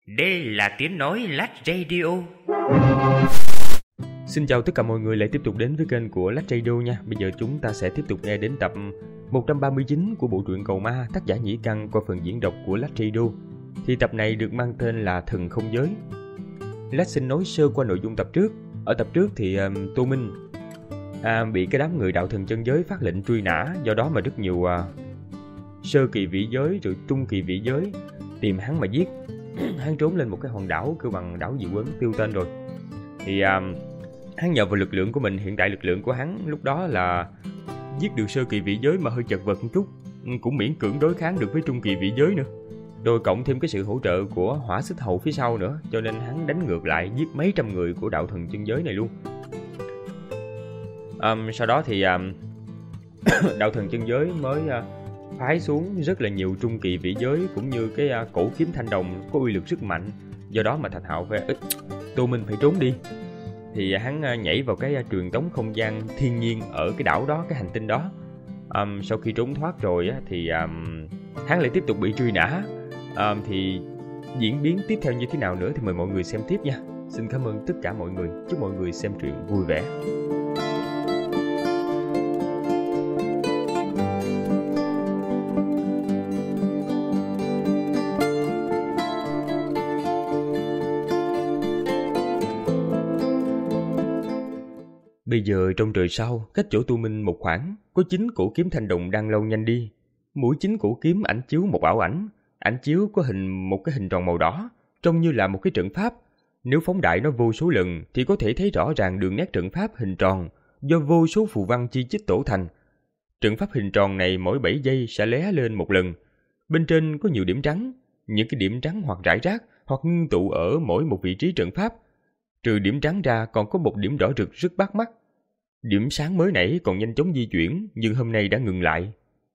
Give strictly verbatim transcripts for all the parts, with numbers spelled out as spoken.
Đây là tiếng nói Lách Radio. Xin chào tất cả mọi người lại tiếp tục đến với kênh của Lách Radio nha. Bây giờ chúng ta sẽ tiếp tục nghe đến tập một trăm ba mươi chín của bộ truyện Cầu Ma, tác giả Nhĩ Căn qua phần diễn đọc của Lách Radio. Thì tập này được mang tên là Thần Không Giới. Lách xin nói sơ qua nội dung tập trước. Ở tập trước thì um, Tô Minh à, bị cái đám người đạo thần chân giới phát lệnh truy nã, do đó mà rất nhiều uh, sơ kỳ vị giới rồi trung kỳ vị giới tìm hắn mà giết. Hắn trốn lên một cái hòn đảo kêu bằng đảo Dị Quấn, tiêu tên rồi. Thì um, hắn nhờ vào lực lượng của mình, hiện tại lực lượng của hắn lúc đó là giết được sơ kỳ vị giới mà hơi chật vật một chút, cũng miễn cưỡng đối kháng được với trung kỳ vị giới nữa. Rồi cộng thêm cái sự hỗ trợ của hỏa xích hầu phía sau nữa, cho nên hắn đánh ngược lại giết mấy trăm người của đạo thần chân giới này luôn. Um, sau đó thì um, đạo thần chân giới mới uh, phái xuống rất là nhiều trung kỳ vị giới cũng như cái uh, cổ kiếm thanh đồng có uy lực rất mạnh. Do đó mà Thạch Hạo phải ít Tô Minh phải trốn đi. Thì hắn uh, nhảy vào cái uh, truyền tống không gian thiên nhiên ở cái đảo đó, cái hành tinh đó. Um, sau khi trốn thoát rồi uh, thì um, hắn lại tiếp tục bị truy nã. Um, thì diễn biến tiếp theo như thế nào nữa thì mời mọi người xem tiếp nha. Xin cảm ơn tất cả mọi người. Chúc mọi người xem truyện vui vẻ. Bây giờ trong trời sau, cách chỗ Tu Minh một khoảng, có chín cổ kiếm thanh đồng đang lao nhanh đi. Mỗi chín cổ kiếm ảnh chiếu một ảo ảnh. Ảnh chiếu có hình một cái hình tròn màu đỏ, trông như là một cái trận pháp. Nếu phóng đại nó vô số lần thì có thể thấy rõ ràng đường nét trận pháp hình tròn do vô số phù văn chi chít tổ thành. Trận pháp hình tròn này mỗi bảy giây sẽ lóe lên một lần. Bên trên có nhiều điểm trắng, những cái điểm trắng hoặc rải rác hoặc ngưng tụ ở mỗi một vị trí trận pháp. Trừ điểm trắng ra còn có một điểm đỏ rực rất bắt mắt. Điểm sáng mới nãy còn nhanh chóng di chuyển, nhưng hôm nay đã ngừng lại.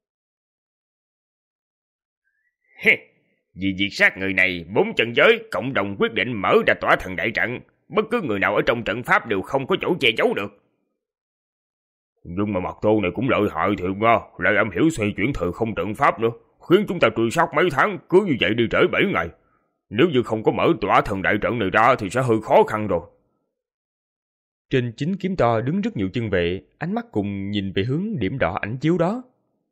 Vì diệt sát người này, bốn trận giới cộng đồng quyết định mở ra tỏa thần đại trận. Bất cứ người nào ở trong trận pháp đều không có chỗ che giấu được. Nhưng mà mặt Tô này cũng lợi hại thiệt nha, lại am hiểu xoay chuyển thời không trận pháp nữa, khiến chúng ta truy sát mấy tháng, cứ như vậy đi trễ bảy ngày. Nếu như không có mở tỏa thần đại trận này ra thì sẽ hơi khó khăn rồi. Trên chín kiếm to đứng rất nhiều chân vệ, ánh mắt cùng nhìn về hướng điểm đỏ ảnh chiếu đó.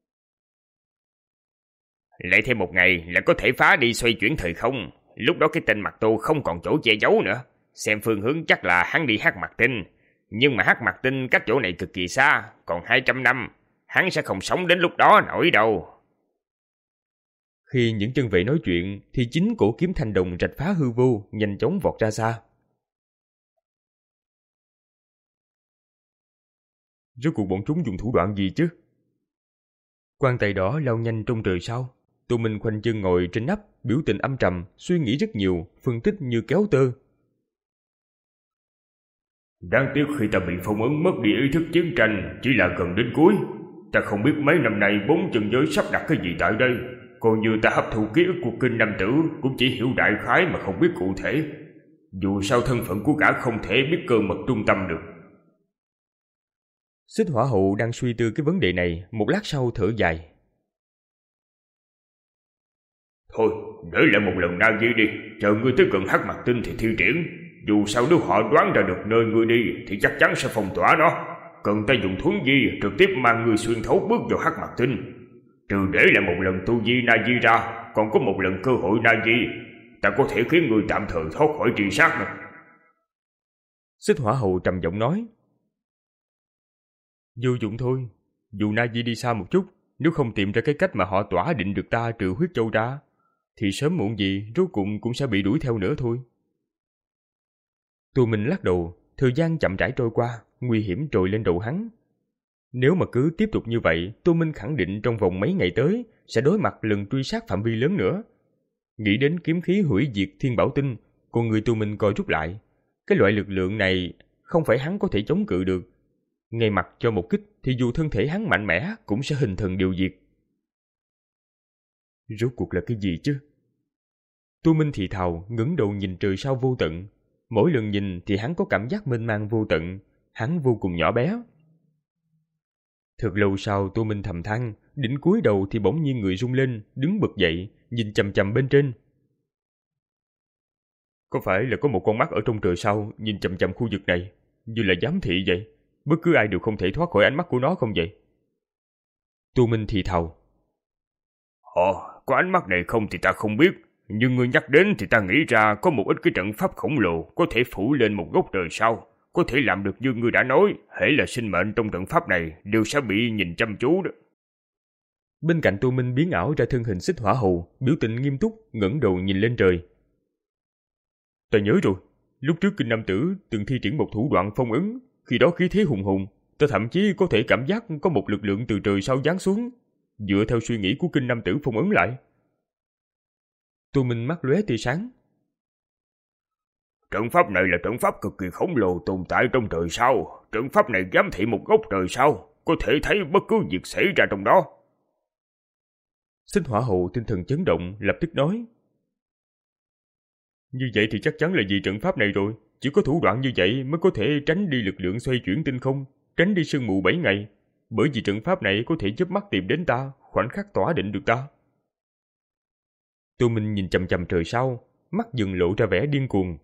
Lại thêm một ngày là có thể phá đi xoay chuyển thời không. Lúc đó cái tên Mặt Tô không còn chỗ che giấu nữa. Xem phương hướng chắc là hắn đi Hắc Mặt Tinh. Nhưng mà Hắc Mặt Tinh cách chỗ này cực kỳ xa, còn hai trăm năm. Hắn sẽ không sống đến lúc đó nổi đâu. Khi những chân vệ nói chuyện thì chính cổ kiếm thanh đồng rạch phá hư vô, nhanh chóng vọt ra xa. Rốt cuộc bọn chúng dùng thủ đoạn gì chứ? Quan tài đỏ lao nhanh trong trời sau. Tô Minh khoanh chân ngồi trên nắp, biểu tình âm trầm, suy nghĩ rất nhiều, phân tích như kéo tơ. Đáng tiếc khi ta bị phong ấn mất đi ý thức chiến tranh chỉ là gần đến cuối. Ta không biết mấy năm nay bốn chân giới sắp đặt cái gì tại đây. Coi như ta hấp thụ ký ức của Kinh Nam Tử cũng chỉ hiểu đại khái mà không biết cụ thể. Dù sao thân phận của gã không thể biết cơ mật trung tâm được. Xích Hỏa Hậu đang suy tư cái vấn đề này, một lát sau thở dài. Thôi, để lại một lần Na Di đi, chờ ngươi tới gần Hắc Mặt Tinh thì thi triển. Dù sao nếu họ đoán ra được nơi ngươi đi thì chắc chắn sẽ phong tỏa nó. Cần ta dùng thuấn di trực tiếp mang ngươi xuyên thấu bước vào Hắc Mặt Tinh. Trừ để lại một lần tu vi Na Di ra, còn có một lần cơ hội Na Di, ta có thể khiến ngươi tạm thời thoát khỏi truy sát nữa. Xích Hỏa Hậu trầm giọng nói. Vô dụng thôi, dù Na Di đi xa một chút, nếu không tìm ra cái cách mà họ tỏa định được ta trừ huyết châu ra, thì sớm muộn gì rốt cuộc cũng sẽ bị đuổi theo nữa thôi. Tô Minh lắc đầu, thời gian chậm rãi trôi qua, nguy hiểm trồi lên đầu hắn. Nếu mà cứ tiếp tục như vậy, Tô Minh khẳng định trong vòng mấy ngày tới sẽ đối mặt lần truy sát phạm vi lớn nữa. Nghĩ đến kiếm khí hủy diệt Thiên Bảo Tinh, con người Tô Minh coi rút lại. Cái loại lực lượng này không phải hắn có thể chống cự được. Ngay mặt cho một kích thì dù thân thể hắn mạnh mẽ cũng sẽ hình thần điều diệt. Rốt cuộc là cái gì chứ? Tô Minh thì thào ngẩng đầu nhìn trời sao vô tận. Mỗi lần nhìn thì hắn có cảm giác mênh mang vô tận, hắn vô cùng nhỏ bé. Thật lâu sau Tô Minh thầm than, định cúi đầu thì bỗng nhiên người rung lên, đứng bật dậy, nhìn chằm chằm bên trên. Có phải là có một con mắt ở trong trời sao nhìn chằm chằm khu vực này, như là giám thị vậy? Bất cứ ai đều không thể thoát khỏi ánh mắt của nó không vậy? Tô Minh thì thào. Ồ, có ánh mắt này không thì ta không biết, nhưng ngươi nhắc đến thì ta nghĩ ra có một ít cái trận pháp khổng lồ có thể phủ lên một góc trời sao, có thể làm được như ngươi đã nói, hễ là sinh mệnh trong trận pháp này đều sẽ bị nhìn chăm chú đó. Bên cạnh Tô Minh biến ảo ra thân hình Xích Hỏa Hầu, biểu tình nghiêm túc, ngẩng đầu nhìn lên trời. Ta nhớ rồi, lúc trước Kinh Nam Tử từng thi triển một thủ đoạn phong ấn, khi đó khí thế hùng hùng, ta thậm chí có thể cảm giác có một lực lượng từ trời sao giáng xuống, dựa theo suy nghĩ của Kinh Nam Tử phong ấn lại. Tô Minh mắt lóe tia sáng. Trận pháp này là trận pháp cực kỳ khổng lồ tồn tại trong trời sao, trận pháp này giám thị một góc trời sao, có thể thấy bất cứ việc xảy ra trong đó. Xích Hỏa Hầu tinh thần chấn động, lập tức nói. Như vậy thì chắc chắn là vì trận pháp này rồi, chỉ có thủ đoạn như vậy mới có thể tránh đi lực lượng xoay chuyển tinh không, tránh đi sương mù bảy ngày, bởi vì trận pháp này có thể giúp mắt tìm đến ta, khoảnh khắc tỏa định được ta. Tô Minh nhìn chằm chằm trời sao, mắt dần lộ ra vẻ điên cuồng.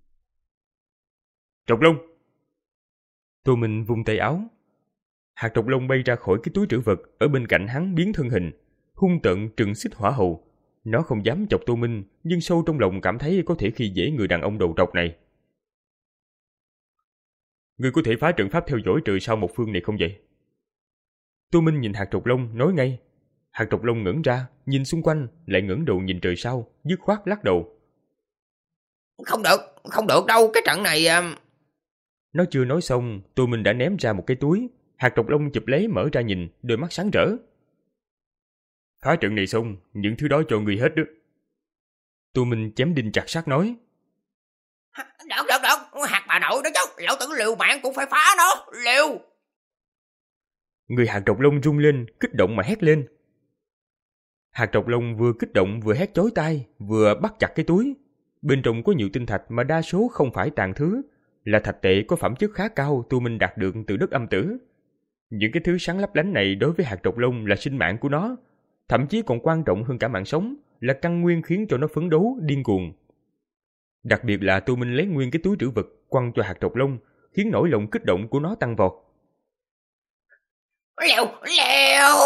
Trọc lông! Tô Minh vung tay áo. Hạt trọc lông bay ra khỏi cái túi trữ vật ở bên cạnh hắn biến thân hình, hung tợn trừng Xích Hỏa Hầu. Nó không dám chọc Tô Minh, nhưng sâu trong lòng cảm thấy có thể khi dễ người đàn ông đầu trọc này. Ngươi có thể phá trận pháp theo dõi trời sao một phương này không vậy? Tô Minh nhìn hạt trọc lông, nói ngay. Hạt trọc lông ngẩng ra, nhìn xung quanh, lại ngẩng đầu nhìn trời sao, dứt khoát lắc đầu. Không được, không được đâu, cái trận này... Um... Nó chưa nói xong, Tô Minh đã ném ra một cái túi. Hạt trọc lông chụp lấy mở ra nhìn, đôi mắt sáng rỡ. Phá trận này xong, những thứ đó cho ngươi hết đó. Tô Minh chém đinh chặt sắt nói. Được, được, được, hạt bà nội đó chứ, lão tử liều mạng cũng phải phá nó, liều. Người hạt trọc lông rung lên, kích động mà hét lên. Hạt trọc lông vừa kích động vừa hét chói tai, vừa bắt chặt cái túi. Bên trong có nhiều tinh thạch mà đa số không phải tàn thứ, là thạch tệ có phẩm chất khá cao Tô Minh đạt được từ đất âm tử. Những cái thứ sáng lấp lánh này đối với hạt trọc lông là sinh mạng của nó, thậm chí còn quan trọng hơn cả mạng sống, là căn nguyên khiến cho nó phấn đấu, điên cuồng. Đặc biệt là Tô Minh lấy nguyên cái túi trữ vật quăng cho hạt trọc lông, khiến nỗi lòng kích động của nó tăng vọt. Lèo, lèo!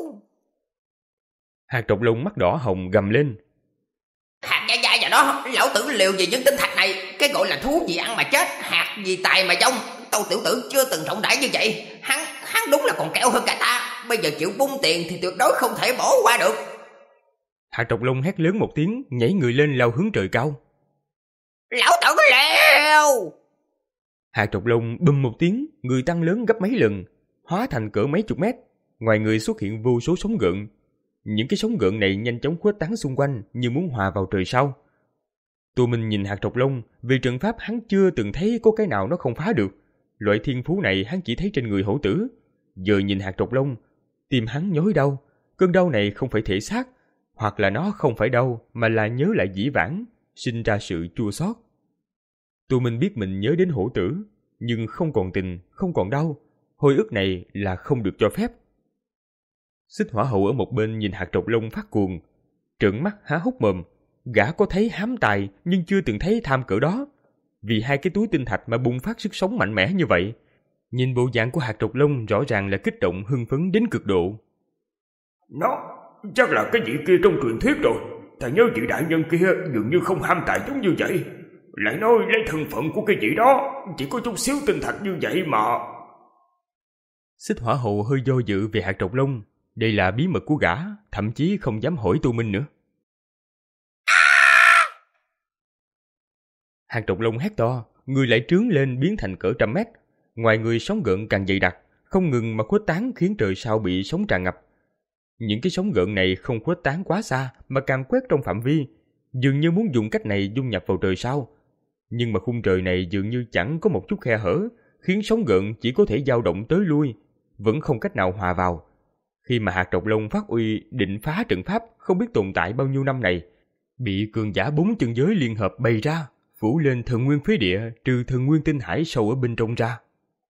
Hạt trọc lông mắt đỏ hồng gầm lên. Hạt da da vào đó, lão tử liều vì những tinh thạch này, cái gọi là thú gì ăn mà chết, hạt gì tài mà dông, tâu tiểu tử chưa từng rộng rãi như vậy, hắn hắn đúng là còn keo hơn cả ta, bây giờ chịu bung tiền thì tuyệt đối không thể bỏ qua được. Hạt trọc lông hét lớn một tiếng, nhảy người lên lao hướng trời cao. Lão tử lèo! Hạt trọc lông bùm một tiếng, người tăng lớn gấp mấy lần, hóa thành cỡ mấy chục mét, ngoài người xuất hiện vô số sóng gợn. Những cái sóng gợn này nhanh chóng khuếch tán xung quanh như muốn hòa vào trời sao. Tô Minh nhìn hạt trọc lông, vì trận pháp hắn chưa từng thấy có cái nào nó không phá được. Loại thiên phú này hắn chỉ thấy trên người hổ tử. Giờ nhìn hạt trọc lông, tim hắn nhói đau. Cơn đau này không phải thể xác, hoặc là nó không phải đau mà là nhớ lại dĩ vãng, sinh ra sự chua xót. Tô Minh biết mình nhớ đến hổ tử, nhưng không còn tình, không còn đau. Hồi ức này là không được cho phép. Xích Hỏa Hậu ở một bên nhìn hạt trọc lông phát cuồng, trợn mắt há hốc mồm. Gã có thấy hám tài nhưng chưa từng thấy tham cỡ đó. Vì hai cái túi tinh thạch mà bùng phát sức sống mạnh mẽ như vậy. Nhìn bộ dạng của hạt trọc lông rõ ràng là kích động hưng phấn đến cực độ. Nó chắc là cái vị kia trong truyền thuyết rồi. Ta nhớ vị đại nhân kia dường như không ham tài giống như vậy, lại nói lấy thân phận của cái vị đó chỉ có chút xíu tinh thạch như vậy mà. Xích Hỏa Hậu hơi do dự về hạt trọc lông. Đây là bí mật của gã, thậm chí không dám hỏi Tô Minh nữa. Hạt trọc lông hét to, người lại trướng lên biến thành cỡ trăm mét. Ngoài người sóng gợn càng dày đặc, không ngừng mà khuếch tán khiến trời sao bị sóng tràn ngập. Những cái sóng gợn này không khuếch tán quá xa mà càng quét trong phạm vi, dường như muốn dùng cách này dung nhập vào trời sao. Nhưng mà khung trời này dường như chẳng có một chút khe hở, khiến sóng gợn chỉ có thể dao động tới lui, vẫn không cách nào hòa vào. Khi mà hạt trọc lông phát uy định phá trận pháp không biết tồn tại bao nhiêu năm này, bị cường giả bốn chân giới liên hợp bày ra, phủ lên thần nguyên phế địa trừ thần nguyên tinh hải sâu ở bên trong ra.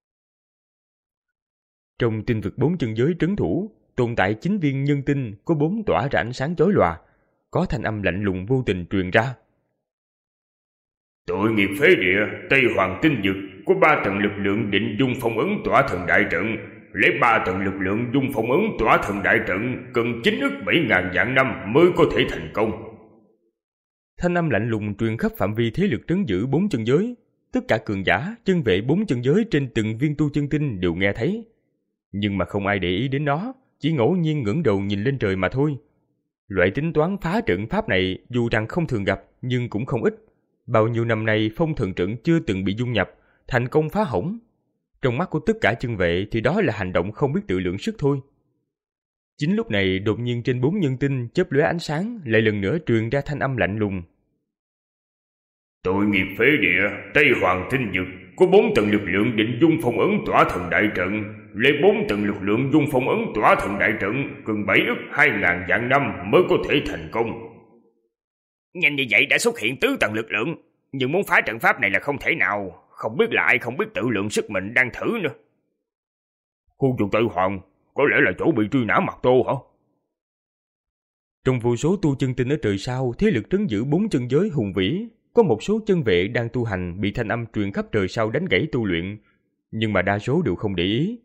Trong tinh vực bốn chân giới trấn thủ, tồn tại chín viên nhân tinh có bốn tỏa ra ánh sáng chói lòa, có thanh âm lạnh lùng vô tình truyền ra. Tội nghiệp phế địa, Tây Hoàng Tinh Dực có ba tầng lực lượng định dung phong ấn tỏa thần đại trận. Lấy ba tầng lực lượng dung phong ấn tỏa thần đại trận cần chín ức bảy ngàn vạn năm mới có thể thành công. Thanh âm lạnh lùng truyền khắp phạm vi thế lực trấn giữ bốn chân giới. Tất cả cường giả, chân vệ bốn chân giới trên từng viên tu chân tinh đều nghe thấy. Nhưng mà không ai để ý đến nó, chỉ ngẫu nhiên ngẩng đầu nhìn lên trời mà thôi. Loại tính toán phá trận pháp này dù rằng không thường gặp nhưng cũng không ít. Bao nhiêu năm nay phong thần trận chưa từng bị dung nhập, thành công phá hỏng. Trong mắt của tất cả chân vệ thì đó là hành động không biết tự lượng sức thôi. Chính lúc này đột nhiên trên bốn nhân tinh chớp lóe ánh sáng lại lần nữa truyền ra thanh âm lạnh lùng. Tội nghiệp phế địa, Tây Hoàng Tinh Dực có bốn tầng lực lượng định dung phong ấn tỏa thần đại trận. Lấy bốn tầng lực lượng dung phong ấn tỏa thần đại trận cần bảy ức hai ngàn vạn năm mới có thể thành công. Nhanh như vậy đã xuất hiện tứ tầng lực lượng, nhưng muốn phá trận pháp này là không thể nào. Không biết là ai không biết tự lượng sức mình đang thử nữa. Khu vực Tây Hoàng có lẽ là chỗ bị truy nã Mạc Tô hả? Trong vô số tu chân tinh ở trời sao, thế lực trấn giữ bốn chân giới hùng vĩ, có một số chân vệ đang tu hành bị thanh âm truyền khắp trời sao đánh gãy tu luyện, nhưng mà đa số đều không để ý.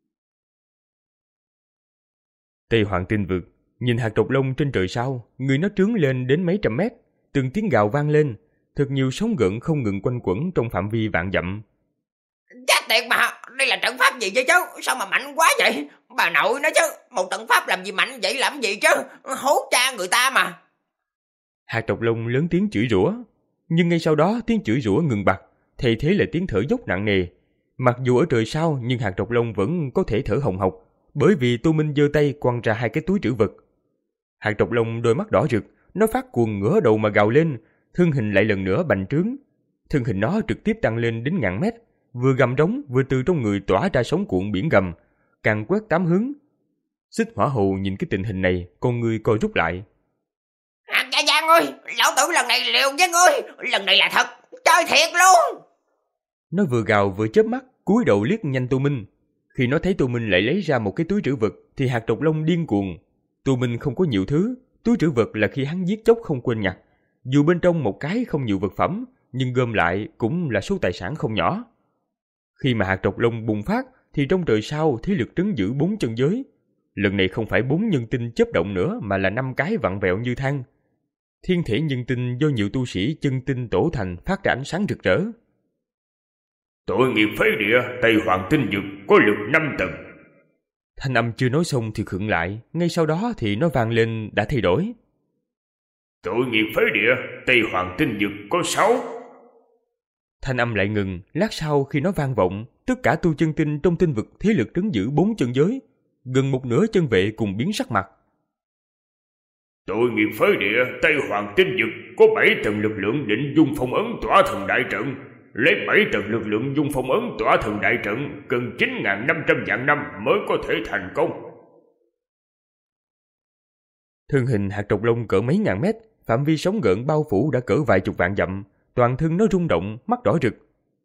Tây Hoàng Tinh Vực nhìn hạt độc lông trên trời sao, người nó trướng lên đến mấy trăm mét, từng tiếng gào vang lên, thật nhiều sóng gợn không ngừng quanh quẩn trong phạm vi vạn dặm. Chết tiệt mà, đây là trận pháp gì chứ chứ? Sao mà mạnh quá vậy? Bà nội nói chứ, một trận pháp làm gì mạnh vậy làm gì chứ? Hố cha người ta mà. Hạt độc lông lớn tiếng chửi rủa, nhưng ngay sau đó tiếng chửi rủa ngừng bặt, thay thế là tiếng thở dốc nặng nề. Mặc dù ở trời sao nhưng hạt độc lông vẫn có thể thở hồng hộc, bởi vì Tô Minh giơ tay quăng ra hai cái túi trữ vật. Hạt độc lông đôi mắt đỏ rực, nó phát cuồng ngửa đầu mà gào lên, thân hình lại lần nữa bành trướng. Thân hình nó trực tiếp tăng lên đến ngàn mét, vừa gầm rống vừa từ trong người tỏa ra sóng cuộn biển gầm, càng quét tám hướng. Xích Hỏa Hồ nhìn cái tình hình này, con người co rút lại. Hạt Gia Giang ơi, lão tử lần này liều với ngươi, lần này là thật, chơi thiệt luôn. Nó vừa gào vừa chớp mắt, cúi đầu liếc nhanh Tô Minh. Khi nó thấy Tô Minh lại lấy ra một cái túi trữ vật thì hạt độc lông điên cuồng. Tô Minh không có nhiều thứ, túi trữ vật là khi hắn giết chóc không quên nhặt. Dù bên trong một cái không nhiều vật phẩm, nhưng gom lại cũng là số tài sản không nhỏ. Khi mà hạt độc lông bùng phát thì trong trời sao thế lực trấn giữ bốn chân giới. Lần này không phải bốn nhân tinh chớp động nữa mà là năm cái vặn vẹo như than. Thiên thể nhân tinh do nhiều tu sĩ chân tinh tổ thành phát ra ánh sáng rực rỡ. Tội nghiệp phế địa, Tây Hoàng Tinh Dực có lực năm tầng. Thanh âm chưa nói xong thì khựng lại, ngay sau đó thì nó vang lên đã thay đổi. Tội nghiệp phế địa, Tây Hoàng Tinh Dực có sáu. Thanh âm lại ngừng, lát sau khi nó vang vọng, tất cả tu chân tinh trong tinh vực thế lực trấn giữ bốn chân giới, gần một nửa chân vệ cùng biến sắc mặt. Tội nghiệp phế địa, Tây Hoàng Tinh Dực có bảy tầng lực lượng định dung phong ấn tỏa thần đại trận. Lấy bảy tầng lực lượng dung phong ấn tỏa thần đại trận cần chín nghìn năm trăm vạn năm mới có thể thành công. Thân hình hạt độc lông cỡ mấy ngàn mét, phạm vi sóng gợn bao phủ đã cỡ vài chục vạn dặm, toàn thân nó rung động, mắt đỏ rực.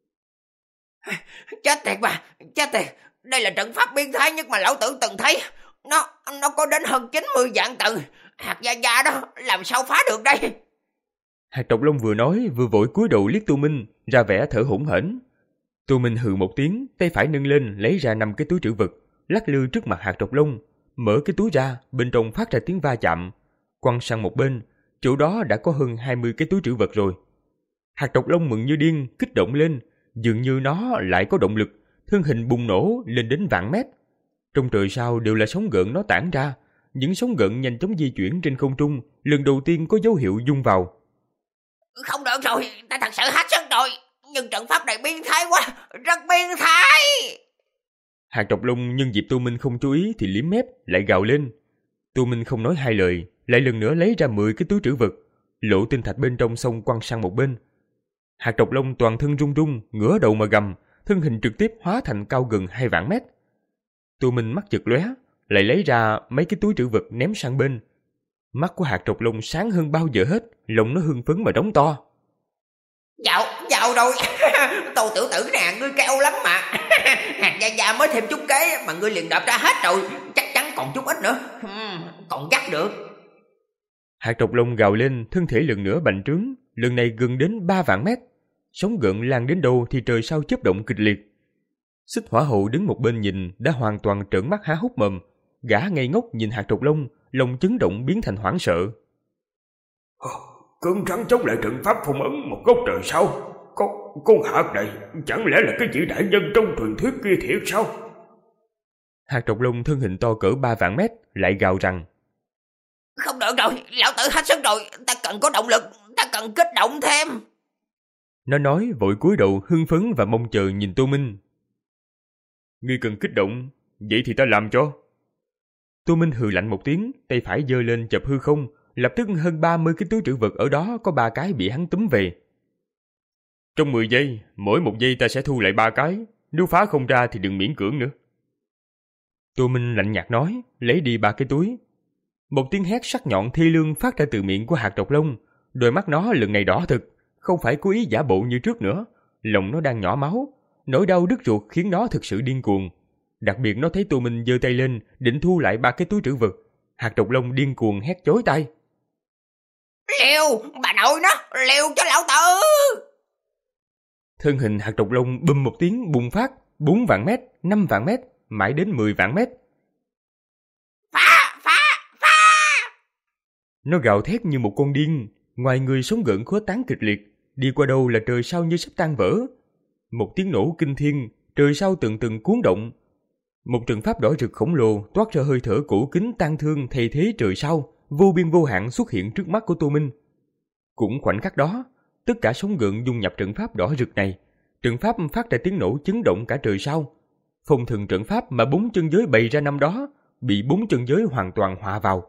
Chết tiệt mà, chết tiệt, đây là trận pháp biến thái nhất mà lão tử từng thấy. Nó, nó có đến hơn chín mươi vạn tầng, hạt Gia Gia đó làm sao phá được đây? Hạt độc lông vừa nói vừa vội cúi đầu liếc Tô Minh, ra vẻ thở hổn hển. Tô Minh hừ một tiếng, tay phải nâng lên lấy ra năm cái túi trữ vật, lắc lư trước mặt hạt độc lông, mở cái túi ra, bên trong phát ra tiếng va chạm, quăng sang một bên, chỗ đó đã có hơn hai mươi cái túi trữ vật rồi. Hạt độc lông mừng như điên, kích động lên, dường như nó lại có động lực, thân hình bùng nổ lên đến vạn mét. Trong trời sao đều là sóng gợn nó tản ra, những sóng gợn nhanh chóng di chuyển trên không trung, lần đầu tiên có dấu hiệu dung vào. Không được rồi, ta thật sự hết sức rồi, nhưng trận pháp này biến thái quá, rất biến thái. Hạt độc lông nhân dịp Tô Minh không chú ý thì liếm mép, lại gào lên. Tô Minh không nói hai lời, lại lần nữa lấy ra mười cái túi trữ vật, lộ tinh thạch bên trong xong quăng sang một bên. Hạt độc lông toàn thân rung rung, ngửa đầu mà gầm, thân hình trực tiếp hóa thành cao gần hai vạn mét. Tô Minh mắt chợt lóe, lại lấy ra mấy cái túi trữ vật ném sang bên. Mắt của hạt độc lông sáng hơn bao giờ hết, lòng nó hưng phấn mà đóng to. Dạo, dạo rồi, Tô tiểu tử nè, ngươi keo lắm mà. Hạt Gia Gia mới thêm chút kế mà ngươi liền đập ra hết rồi, chắc chắn còn chút ít nữa, còn dắt được. Hạt độc lông gào lên, thân thể lần nữa bành trướng, lần này gần đến ba vạn mét. Sóng gợn lan đến đâu thì trời sao chớp động kịch liệt. Xích Hỏa Hậu đứng một bên nhìn đã hoàn toàn trợn mắt há hốc mồm. Gã ngây ngốc nhìn hạt trục lông, lòng chấn động biến thành hoảng sợ. Cứng rắn chống lại trận pháp phong ấn một góc trời sao? Con, con hạt này chẳng lẽ là cái vị đại nhân trong truyền thuyết kia thiệt sao? Hạt trục lông thân hình to cỡ ba vạn mét lại gào rằng: Không được rồi, lão tử hết sức rồi, ta cần có động lực, ta cần kích động thêm. Nó nói vội cúi đầu hưng phấn và mong chờ nhìn Tô Minh. Ngươi cần kích động, vậy thì ta làm cho. Tô Minh hừ lạnh một tiếng, tay phải giơ lên chập hư không, lập tức hơn ba mươi cái túi trữ vật ở đó có ba cái bị hắn túm về. Trong mười giây, mỗi một giây ta sẽ thu lại ba cái, nếu phá không ra thì đừng miễn cưỡng nữa. Tô Minh lạnh nhạt nói, lấy đi ba cái túi. Một tiếng hét sắc nhọn thi lương phát ra từ miệng của hạt trọc lông, đôi mắt nó lần này đỏ thực, không phải cố ý giả bộ như trước nữa, lòng nó đang nhỏ máu, nỗi đau đứt ruột khiến nó thực sự điên cuồng. Đặc biệt nó thấy Tô Minh giơ tay lên định thu lại ba cái túi trữ vật, hạt trọc lông điên cuồng hét chói tai: Liều, bà nội nó, liều cho lão tử! Thân hình hạt trọc lông bùm một tiếng bùng phát, bốn vạn mét, năm vạn mét, mãi đến mười vạn mét. Phá, phá, phá! Nó gào thét như một con điên, ngoài người sóng gợn khuếch tán kịch liệt, đi qua đâu là trời sao như sắp tan vỡ. Một tiếng nổ kinh thiên, trời sao từng từng cuốn động. Một trận pháp đỏ rực khổng lồ toát ra hơi thở cổ kính tang thương thay thế trời sao, vô biên vô hạn xuất hiện trước mắt của Tô Minh. Cũng khoảnh khắc đó, tất cả sóng gợn dung nhập trận pháp đỏ rực này, trận pháp phát ra tiếng nổ chấn động cả trời sao. Phong thần trận pháp mà bốn chân giới bày ra năm đó bị bốn chân giới hoàn toàn hòa vào.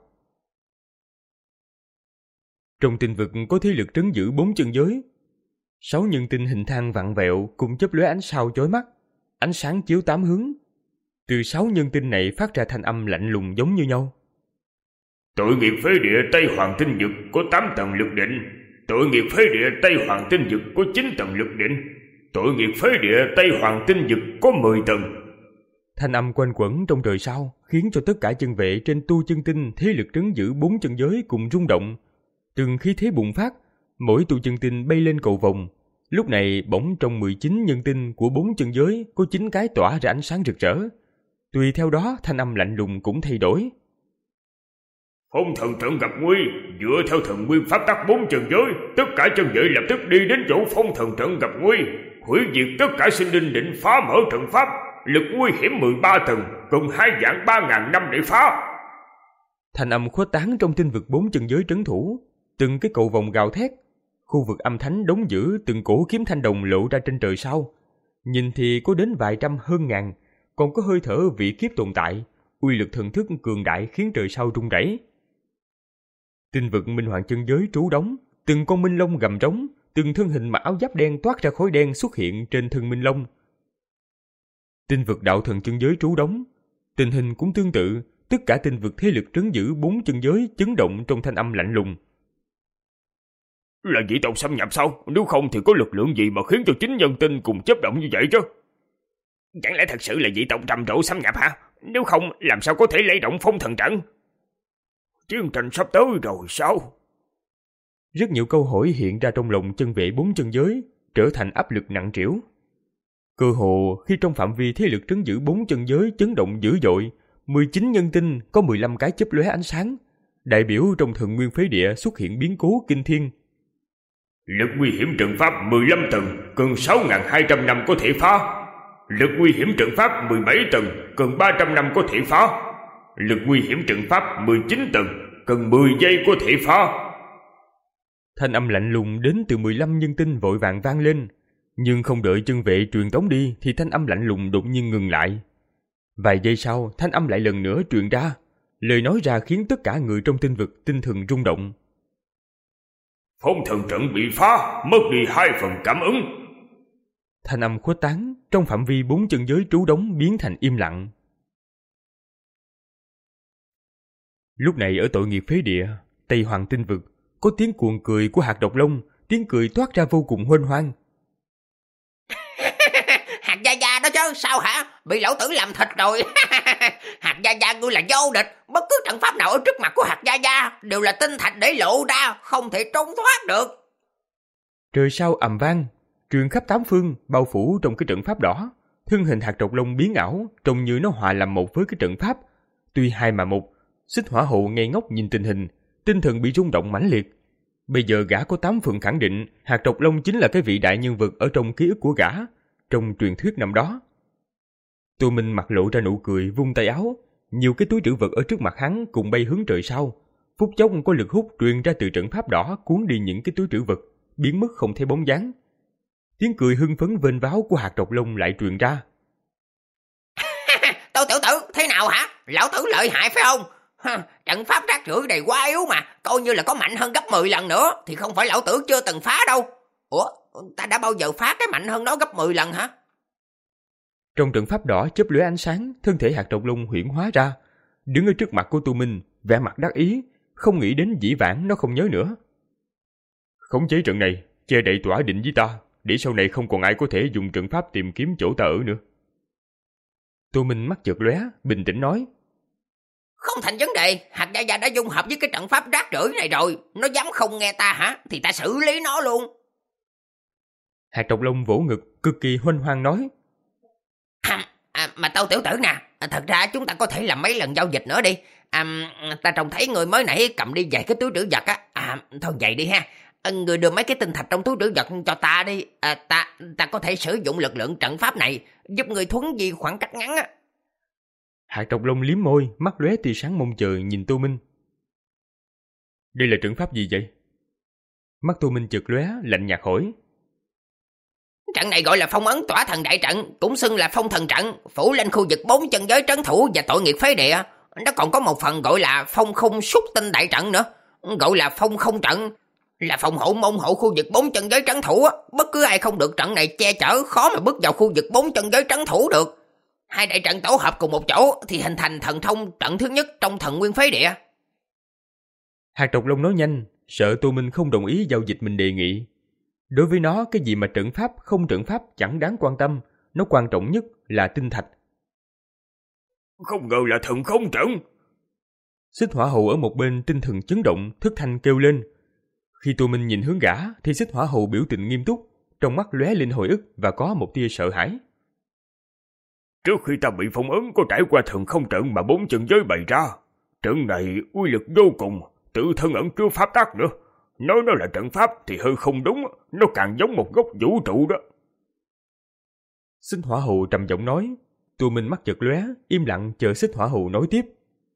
Trong tinh vực có thế lực trấn giữ bốn chân giới. Sáu nhân tinh hình thang vặn vẹo cùng chớp lóe ánh sao chói mắt, ánh sáng chiếu tám hướng. Từ sáu nhân tinh này phát ra thanh âm lạnh lùng giống như nhau. Tội nghiệp phế địa Tây Hoàng Tinh Vực có tám tầng lực định. Tội nghiệp phế địa Tây Hoàng Tinh Vực có chín tầng lực định. Tội nghiệp phế địa Tây Hoàng Tinh Vực có mười tầng. Thanh âm quanh quẩn trong trời sao khiến cho tất cả chân vệ trên tu chân tinh thế lực trấn giữ bốn chân giới cùng rung động. Từng khí thế bùng phát, mỗi tu chân tinh bay lên cầu vồng. Lúc này bỗng trong mười chín nhân tinh của bốn chân giới có chín cái tỏa ra ánh sáng rực rỡ. Tùy theo đó thanh âm lạnh lùng cũng thay đổi. Phong thần trận gặp nguy, dựa theo thần nguyên pháp tắc bốn chân giới, tất cả chân vệ lập tức đi đến chỗ phong thần trận gặp nguy, hủy diệt tất cả sinh linh định phá mở trận pháp. Lực nguy hiểm mười ba tầng, cùng hai vạn ba ngàn năm để phá. Thanh âm khuếch tán trong tinh vực bốn chân giới trấn thủ, từng cái cầu vòng gào thét. Khu vực âm thánh đóng giữ từng cổ kiếm thanh đồng lộ ra trên trời sao. Nhìn thì có đến vài trăm hơn ngàn, còn có hơi thở vị kiếp tồn tại, uy lực thần thức cường đại khiến trời sao rung rẩy. Tinh vực minh hoàng chân giới trú đóng, từng con minh long gầm trống, từng thân hình mặc áo giáp đen toát ra khói đen xuất hiện trên thân minh long. Tinh vực đạo thần chân giới trú đóng, tình hình cũng tương tự, tất cả tinh vực thế lực trấn giữ bốn chân giới chấn động trong thanh âm lạnh lùng. Là dị tộc xâm nhập sao? Nếu không thì có lực lượng gì mà khiến cho chính nhân tinh cùng chấp động như vậy chứ? Chẳng lẽ thật sự là dị tộc trầm trộ xâm nhập hả? Nếu không, làm sao có thể lay động phong thần trận? Chiến tranh sắp tới rồi sao? Rất nhiều câu hỏi hiện ra trong lòng chân vệ bốn chân giới, trở thành áp lực nặng trĩu. Cơ hồ khi trong phạm vi thế lực trấn giữ bốn chân giới chấn động dữ dội, mười chín nhân tinh có mười lăm cái chớp lóe ánh sáng, đại biểu trong thần nguyên phế địa xuất hiện biến cố kinh thiên. Lực nguy hiểm trận pháp mười lăm tầng, cần sáu nghìn hai trăm năm có thể phá. Lực nguy hiểm trận pháp mười bảy tầng, cần ba trăm năm có thể phá. Lực nguy hiểm trận pháp mười chín tầng, cần mười giây có thể phá. Thanh âm lạnh lùng đến từ mười lăm nhân tinh vội vàng vang lên, nhưng không đợi chân vệ truyền tống đi thì thanh âm lạnh lùng đột nhiên ngừng lại. Vài giây sau, thanh âm lại lần nữa truyền ra, lời nói ra khiến tất cả người trong tinh vực tinh thần rung động. Phong thần trận bị phá, mất đi hai phần cảm ứng. Thanh âm khuếch tán trong phạm vi bốn chân giới trú đóng biến thành im lặng. Lúc này ở tội nghiệp phế địa, Tây Hoàng tinh vực, có tiếng cuồng cười của hạt độc lông, tiếng cười toát ra vô cùng huênh hoang. Hạt Gia Gia đó chứ, sao hả? Bị lão tử làm thịt rồi. Hạt Gia Gia ngươi là vô địch, bất cứ trận pháp nào ở trước mặt của hạt Gia Gia đều là tinh thạch để lộ ra, không thể trốn thoát được. Trời sao ầm vang, truyền khắp tám phương, bao phủ trong cái trận pháp đỏ. Thân hình hạt trọc lông biến ảo, trông như nó hòa làm một với cái trận pháp. Tuy hai mà một, Xích Hỏa Hầu ngây ngốc nhìn tình hình, tinh thần bị rung động mãnh liệt. Bây giờ gã có tám phần khẳng định hạt trọc lông chính là cái vị đại nhân vật ở trong ký ức của gã, trong truyền thuyết năm đó. Tô Minh mặt lộ ra nụ cười, vung tay áo, nhiều cái túi trữ vật ở trước mặt hắn cùng bay hướng trời sau. Phút chốc có lực hút truyền ra từ trận pháp đỏ cuốn đi những cái túi trữ vật, biến mất không thấy bóng dáng. Tiếng cười hưng phấn vênh váo của hạt trọc lông lại truyền ra. Tô tiểu tử, thế nào hả? Lão tử lợi hại phải không? Ha, trận pháp rác rưởi này quá yếu mà, coi như là có mạnh hơn gấp mười lần nữa thì không phải lão tử chưa từng phá đâu. Ủa, ta đã bao giờ phá cái mạnh hơn nó gấp mười lần hả? Trong trận pháp đỏ chớp lóe ánh sáng, thân thể hạt trọc lông huyễn hóa ra, đứng ở trước mặt của Tô Minh, vẻ mặt đắc ý, không nghĩ đến dĩ vãng nó không nhớ nữa. Khống chế trận này, che đậy tỏa định với ta, để sau này không còn ai có thể dùng trận pháp tìm kiếm chỗ ta ở nữa. Tô Minh mắt chợt lóe, bình tĩnh nói. Không thành vấn đề, hạt gia gia đã dung hợp với cái trận pháp rác rưởi này rồi, nó dám không nghe ta hả, thì ta xử lý nó luôn. Hạt trọc lông vỗ ngực, cực kỳ huênh hoang nói. À, à, mà Tâu tiểu tử nè, thật ra chúng ta có thể làm mấy lần giao dịch nữa đi. À, ta trông thấy người mới nãy cầm đi vài cái túi trữ vật á. À, thôi vậy đi ha. Người đưa mấy cái tinh thạch trong túi trữ vật cho ta đi. À, ta ta có thể sử dụng lực lượng trận pháp này, giúp người thuấn di khoảng cách ngắn á. Hạt trọc lông liếm môi, mắt lóe tia sáng mong chờ nhìn Tô Minh. Đây là trận pháp gì vậy? Mắt Tô Minh chợt lóe, lạnh nhạt hỏi. Trận này gọi là phong ấn tỏa thần đại trận, cũng xưng là phong thần trận, phủ lên khu vực bốn chân giới trấn thủ và tội nghiệp phế địa. Nó còn có một phần gọi là phong khung xúc tinh đại trận nữa, gọi là phong không trận, là phòng hộ môn hộ khu vực bốn chân giới trấn thủ. Bất cứ ai không được trận này che chở, khó mà bước vào khu vực bốn chân giới trấn thủ được. Hai đại trận tổ hợp cùng một chỗ thì hình thành thần thông trận thứ nhất trong thần nguyên phế địa. Hạt trọc lông nói nhanh, sợ Tô Minh không đồng ý giao dịch mình đề nghị. Đối với nó, cái gì mà trận pháp không trận pháp chẳng đáng quan tâm, nó quan trọng nhất là tinh thạch. Không ngờ là thần không trận. Xích Hỏa Hầu ở một bên tinh thần chấn động, thất thanh kêu lên. Khi Tô Minh nhìn hướng gã thì Xích Hỏa Hầu biểu tình nghiêm túc, trong mắt lóe lên hồi ức và có một tia sợ hãi. Trước khi ta bị phong ấn có trải qua thần không trận mà bốn chân giới bày ra. Trận này uy lực vô cùng, tự thân ẩn chứa pháp tắc nữa. Nói nó là trận pháp thì hơi không đúng, nó càng giống một gốc vũ trụ đó. Xích Hỏa Hầu trầm giọng nói. Tô Minh mắt chợt lóe, im lặng chờ Xích Hỏa Hầu nói tiếp.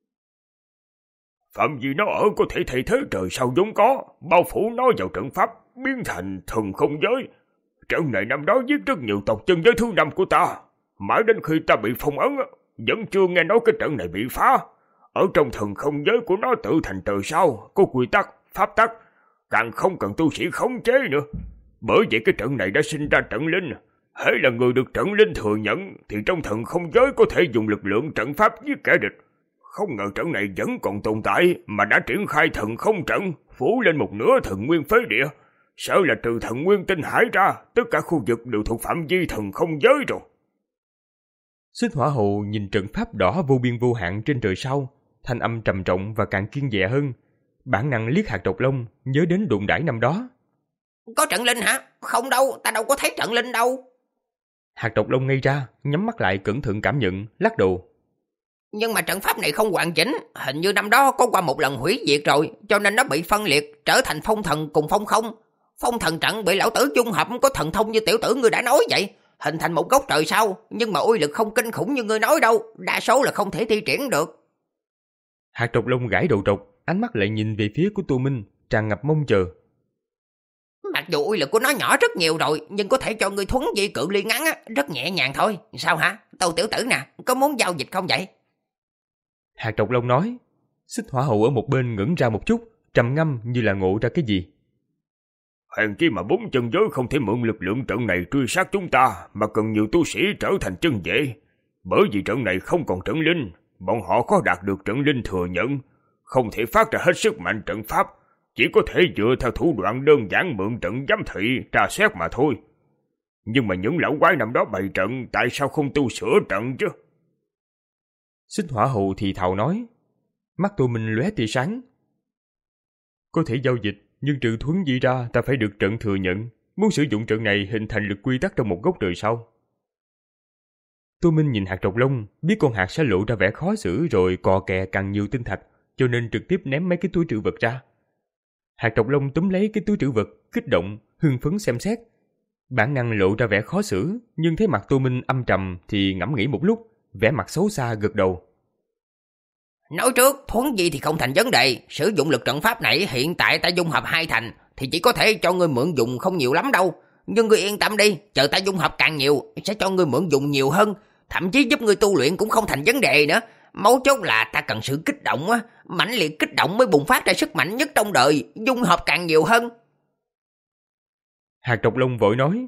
Phạm vi nó ở có thể thay thế trời sao vốn có, bao phủ nó vào trận pháp, biến thành thần không giới. Trận này năm đó giết rất nhiều tộc chân giới thứ năm của ta. Mãi đến khi ta bị phong ấn, vẫn chưa nghe nói cái trận này bị phá. Ở trong thần không giới của nó tự thành trời sao, có quy tắc, pháp tắc, càng không cần tu sĩ khống chế nữa. Bởi vậy cái trận này đã sinh ra trận linh. Hễ là người được trận linh thừa nhận thì trong thần không giới có thể dùng lực lượng trận pháp giết kẻ địch. Không ngờ trận này vẫn còn tồn tại mà đã triển khai thần không trận, phủ lên một nửa thần nguyên phế địa. Sợ là trừ thần nguyên tinh hải ra, tất cả khu vực đều thuộc phạm vi thần không giới rồi. Xích Hỏa Hầu nhìn trận pháp đỏ vô biên vô hạn trên trời sau, thanh âm trầm trọng và càng kiên dè hơn. Bản năng liếc hạt trọc lông, nhớ đến đụng đãi năm đó. Có trận linh hả? Không đâu, ta đâu có thấy trận linh đâu. Hạt trọc lông ngây ra, nhắm mắt lại cẩn thận cảm nhận, lắc đầu. Nhưng mà trận pháp này không hoàn chỉnh, hình như năm đó có qua một lần hủy diệt rồi, cho nên nó bị phân liệt, trở thành phong thần cùng phong không. Phong thần trận bị lão tử dung hợp có thần thông như tiểu tử ngươi đã nói vậy, hình thành một gốc trời sao, nhưng mà uy lực không kinh khủng như ngươi nói đâu, đa số là không thể thi triển được. Hạt trọc lông gãi đầu trọc, ánh mắt lại nhìn về phía của Tô Minh, tràn ngập mong chờ. Mặc dù uy lực của nó nhỏ rất nhiều rồi, nhưng có thể cho ngươi thuấn di cự ly ngắn á, rất nhẹ nhàng thôi. Sao hả? Tâu tiểu tử nè, có muốn giao dịch không vậy? Hạt trọc lông nói. Xích Hỏa Hầu ở một bên ngẩn ra một chút, trầm ngâm như là ngộ ra cái gì. Hèn chi mà bốn chân giới không thể mượn lực lượng trận này truy sát chúng ta, mà cần nhiều tu sĩ trở thành chân vệ. Bởi vì trận này không còn trận linh, bọn họ có đạt được trận linh thừa nhận, không thể phát ra hết sức mạnh trận pháp, chỉ có thể dựa theo thủ đoạn đơn giản mượn trận giám thị, tra xét mà thôi. Nhưng mà những lão quái năm đó bày trận, tại sao không tu sửa trận chứ? Xích Hỏa Hầu thì thào nói. Mắt Tô Minh lóe tia sáng. Có thể giao dịch, nhưng trừ thuấn di ra ta phải được trận thừa nhận, muốn sử dụng trận này hình thành lực quy tắc trong một góc trời sao? Tô Minh nhìn hạt trọc lông, biết con hạt sẽ lộ ra vẻ khó xử rồi cò kè càng nhiều tinh thạch, cho nên trực tiếp ném mấy cái túi trữ vật ra. Hạt trọc lông túm lấy cái túi trữ vật, kích động, hưng phấn xem xét. Bản năng lộ ra vẻ khó xử, nhưng thấy mặt Tô Minh âm trầm thì ngẫm nghĩ một lúc, vẻ mặt xấu xa gật đầu. Nói trước, thuấn gì thì không thành vấn đề. Sử dụng lực trận pháp này hiện tại ta dung hợp hai thành thì chỉ có thể cho ngươi mượn dùng không nhiều lắm đâu. Nhưng ngươi yên tâm đi, chờ ta dung hợp càng nhiều sẽ cho ngươi mượn dùng nhiều hơn, thậm chí giúp ngươi tu luyện cũng không thành vấn đề nữa. Mấu chốt là ta cần sự kích động á, mãnh liệt kích động mới bùng phát ra sức mạnh nhất trong đời, dung hợp càng nhiều hơn. Hạt trọc lông vội nói.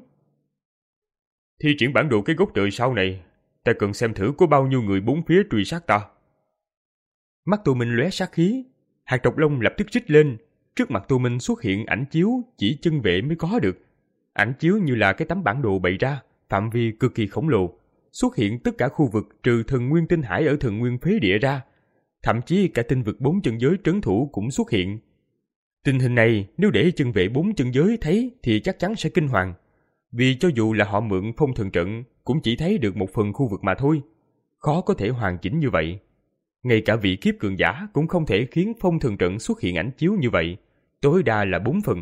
Thi triển bản đồ cái gốc trời sau này, ta cần xem thử có bao nhiêu người bốn phía truy sát ta. Mắt Tô Minh lóe sát khí, hạt trọc lông lập tức rít lên. Trước mặt Tô Minh xuất hiện ảnh chiếu chỉ chân vệ mới có được. Ảnh chiếu như là cái tấm bản đồ bày ra, phạm vi cực kỳ khổng lồ, xuất hiện tất cả khu vực trừ thần nguyên tinh hải ở thần nguyên phế địa ra. Thậm chí cả tinh vực bốn chân giới trấn thủ cũng xuất hiện. Tình hình này nếu để chân vệ bốn chân giới thấy thì chắc chắn sẽ kinh hoàng. Vì cho dù là họ mượn phong thần trận cũng chỉ thấy được một phần khu vực mà thôi. Khó có thể hoàn chỉnh như vậy. Ngay cả vị kiếp cường giả cũng không thể khiến phong thần trận xuất hiện ảnh chiếu như vậy. Tối đa là bốn phần.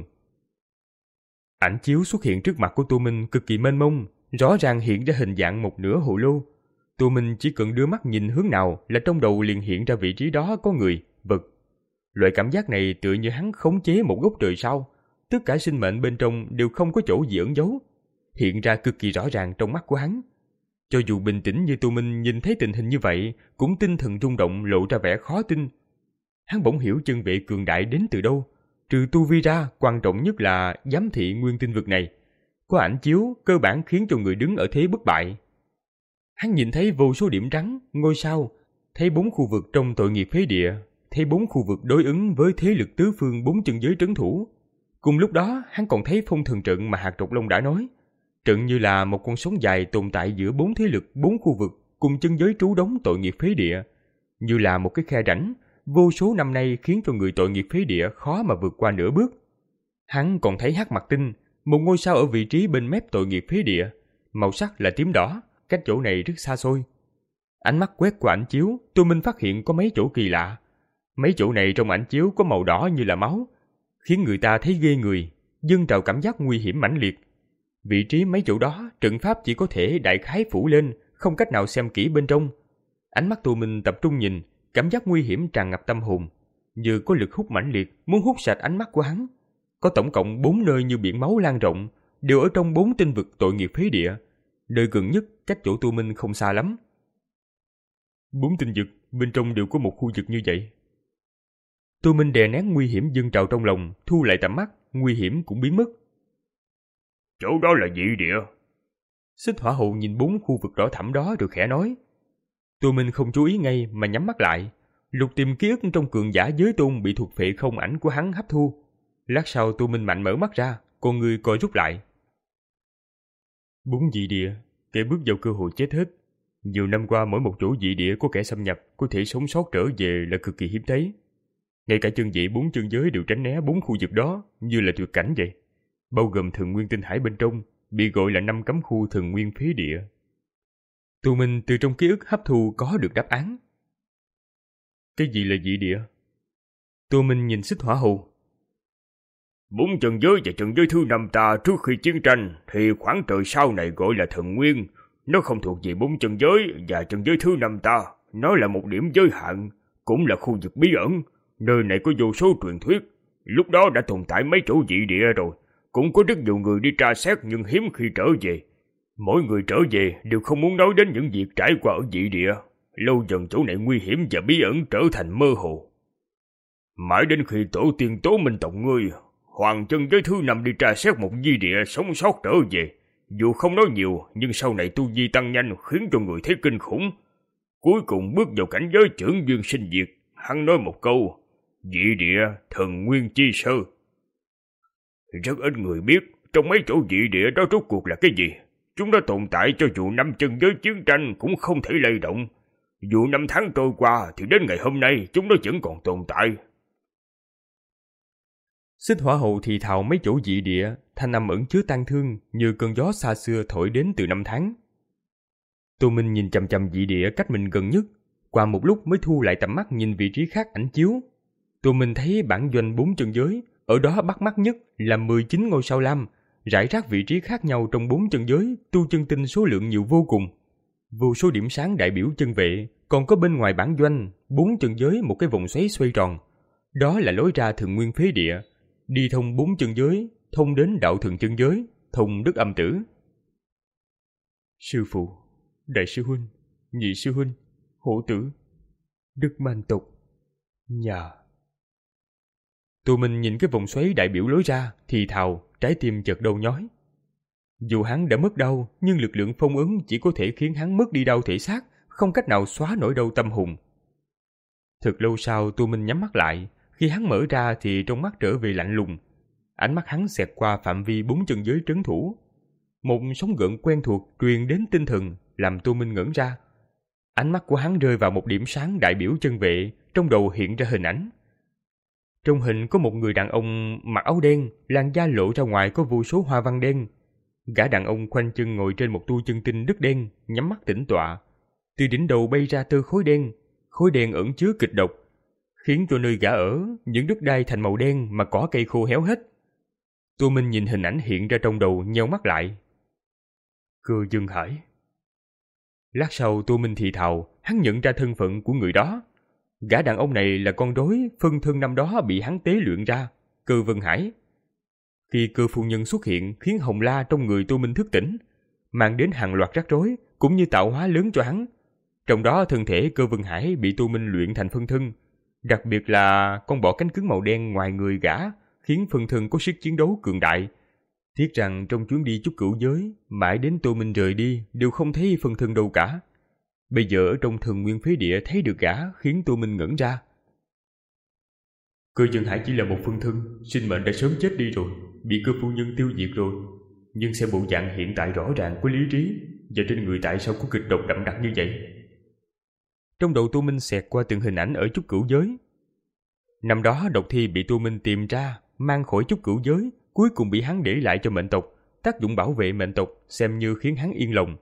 Ảnh chiếu xuất hiện trước mặt của Tô Minh cực kỳ mênh mông, rõ ràng hiện ra hình dạng một nửa hồ lô. Tô Minh chỉ cần đưa mắt nhìn hướng nào là trong đầu liền hiện ra vị trí đó có người, vật. Loại cảm giác này tựa như hắn khống chế một gốc trời sao. Tất cả sinh mệnh bên trong đều không có chỗ gì ẩn giấu, hiện ra cực kỳ rõ ràng trong mắt của hắn. Cho dù bình tĩnh như Tô Minh nhìn thấy tình hình như vậy, cũng tinh thần rung động lộ ra vẻ khó tin. Hắn bỗng hiểu chân vệ cường đại đến từ đâu. Trừ tu vi ra, quan trọng nhất là giám thị nguyên tinh vực này. Có ảnh chiếu, cơ bản khiến cho người đứng ở thế bất bại. Hắn nhìn thấy vô số điểm trắng, ngôi sao, thấy bốn khu vực trong tội nghiệp phế địa, thấy bốn khu vực đối ứng với thế lực tứ phương bốn chân giới trấn thủ. Cùng lúc đó, hắn còn thấy phong thần trận mà hạt trọc lông đã nói. Trận như là một con sóng dài tồn tại giữa bốn thế lực, bốn khu vực cùng chân giới trú đóng tội nghiệp phế địa. Như là một cái khe rãnh, vô số năm nay khiến cho người tội nghiệp phế địa khó mà vượt qua nửa bước. Hắn còn thấy hắc mặt tinh, một ngôi sao ở vị trí bên mép tội nghiệp phế địa, màu sắc là tím đỏ, cách chỗ này rất xa xôi. Ánh mắt quét qua ảnh chiếu, Tô Minh phát hiện có mấy chỗ kỳ lạ. Mấy chỗ này trong ảnh chiếu có màu đỏ như là máu, khiến người ta thấy ghê người, dâng trào cảm giác nguy hiểm mãnh liệt. Vị trí mấy chỗ đó, trận pháp chỉ có thể đại khái phủ lên, không cách nào xem kỹ bên trong. Ánh mắt Tô Minh tập trung nhìn, cảm giác nguy hiểm tràn ngập tâm hồn, như có lực hút mãnh liệt muốn hút sạch ánh mắt của hắn. Có tổng cộng bốn nơi như biển máu lan rộng, đều ở trong bốn tinh vực tội nghiệp phế địa. Nơi gần nhất cách chỗ Tô Minh không xa lắm. Bốn tinh vực bên trong đều có một khu vực như vậy. Tô Minh đè nén nguy hiểm dâng trào trong lòng, thu lại tầm mắt, nguy hiểm cũng biến mất. Chỗ đó là dị địa. Xích Hỏa Hầu nhìn bốn khu vực đỏ thẳm đó rồi khẽ nói. Tô Minh không chú ý ngay mà nhắm mắt lại, lục tìm ký ức trong cường giả giới tôn bị thuộc phệ không ảnh của hắn hấp thu. Lát sau Tô Minh mạnh mở mắt ra, con người coi rút lại. Bốn dị địa, kẻ bước vào cơ hội chết hết. Nhiều năm qua mỗi một chỗ dị địa có kẻ xâm nhập có thể sống sót trở về là cực kỳ hiếm thấy. Ngay cả chân dị bốn chân giới đều tránh né bốn khu vực đó như là tuyệt cảnh vậy. Bao gồm thần nguyên tinh hải bên trong, bị gọi là năm cấm khu thần nguyên phế địa. Tô Minh từ trong ký ức hấp thu có được đáp án. Cái gì là dị địa? Tô Minh nhìn Xích Hỏa Hầu. Bốn chân giới và chân giới thứ năm ta trước khi chiến tranh thì khoảng trời sau này gọi là thần nguyên. Nó không thuộc về bốn chân giới và chân giới thứ năm ta. Nó là một điểm giới hạn, cũng là khu vực bí ẩn. Nơi này có vô số truyền thuyết. Lúc đó đã tồn tại mấy chỗ dị địa rồi. Cũng có rất nhiều người đi tra xét nhưng hiếm khi trở về. Mỗi người trở về đều không muốn nói đến những việc trải qua ở dị địa. Lâu dần chỗ này nguy hiểm và bí ẩn trở thành mơ hồ. Mãi đến khi tổ tiên Tố Minh tộc ngươi, Hoàng chân giới thứ năm đi tra xét một di địa sống sót trở về. Dù không nói nhiều nhưng sau này tu vi tăng nhanh khiến cho người thấy kinh khủng. Cuối cùng bước vào cảnh giới chưởng duyên sinh diệt. Hắn nói một câu, dị địa thần nguyên chi sơ. Rất ít người biết trong mấy chỗ dị địa đó rốt cuộc là cái gì. Chúng đã tồn tại cho dù năm chân giới chiến tranh cũng không thể lay động. Dù năm tháng trôi qua thì đến ngày hôm nay chúng nó vẫn còn tồn tại. Xích Hỏa Hầu thì thào mấy chỗ dị địa, thanh âm ẩn chứa tang thương như cơn gió xa xưa thổi đến từ năm tháng. Tô Minh nhìn chằm chằm dị địa cách mình gần nhất, qua một lúc mới thu lại tầm mắt nhìn vị trí khác ảnh chiếu. Tô Minh thấy bản doanh bốn chân giới, ở đó bắt mắt nhất là mười chín ngôi sao lam, rải rác vị trí khác nhau trong bốn chân giới, tu chân tinh số lượng nhiều vô cùng. Vô số điểm sáng đại biểu chân vệ, còn có bên ngoài bản doanh, bốn chân giới một cái vòng xoáy xoay tròn. Đó là lối ra Thượng Nguyên Phế Địa, đi thông bốn chân giới, thông đến đạo Thượng Chân Giới, thông Đức Âm Tử. Sư phụ, đại sư huynh, nhị sư huynh, hổ tử, Đức Man tộc, nhà. Tô Minh nhìn cái vòng xoáy đại biểu lối ra, thì thào, trái tim chợt đau nhói. Dù hắn đã mất đau, nhưng lực lượng phong ấn chỉ có thể khiến hắn mất đi đau thể xác, không cách nào xóa nỗi đau tâm hồn. Thật lâu sau, Tô Minh nhắm mắt lại, khi hắn mở ra thì trong mắt trở về lạnh lùng. Ánh mắt hắn xẹt qua phạm vi bốn chân giới trấn thủ. Một sóng gợn quen thuộc truyền đến tinh thần, làm Tô Minh ngẩn ra. Ánh mắt của hắn rơi vào một điểm sáng đại biểu chân vệ, trong đầu hiện ra hình ảnh. Trong hình có một người đàn ông mặc áo đen, làn da lộ ra ngoài có vô số hoa văn đen. Gã đàn ông khoanh chân ngồi trên một tu chân tinh đất đen, nhắm mắt tĩnh tọa. Từ đỉnh đầu bay ra tơ khối đen, khối đen ẩn chứa kịch độc, khiến cho nơi gã ở, những đất đai thành màu đen mà cỏ cây khô héo hết. Tô Minh nhìn hình ảnh hiện ra trong đầu, nheo mắt lại. Cơ Dương Hải. Lát sau Tô Minh thì thào, hắn nhận ra thân phận của người đó. Gã đàn ông này là con rối phân thân năm đó bị hắn tế luyện ra, Cơ Vân Hải. Khi Cơ phu nhân xuất hiện khiến hồng la trong người Tô Minh thức tỉnh, mang đến hàng loạt rắc rối, cũng như tạo hóa lớn cho hắn. Trong đó thân thể Cơ Vân Hải bị Tô Minh luyện thành phân thân, đặc biệt là con bọ cánh cứng màu đen ngoài người gã, khiến phân thân có sức chiến đấu cường đại. Tiếc rằng trong chuyến đi Chúc Cửu Giới, mãi đến Tô Minh rời đi đều không thấy phân thân đâu cả. Bây giờ ở trong Thần Nguyên Phế Địa thấy được gã, khiến Tô Minh ngẩn ra. Cơ Dương Hải chỉ là một phân thân, sinh mệnh đã sớm chết đi rồi, bị Cơ phu nhân tiêu diệt rồi. Nhưng xem bộ dạng hiện tại rõ ràng của lý trí, và trên người tại sao có kịch độc đậm đặc như vậy? Trong đầu Tô Minh xẹt qua từng hình ảnh ở Chúc Cửu Giới. Năm đó độc thi bị Tô Minh tìm ra, mang khỏi Chúc Cửu Giới, cuối cùng bị hắn để lại cho mệnh tộc, tác dụng bảo vệ mệnh tộc, xem như khiến hắn yên lòng.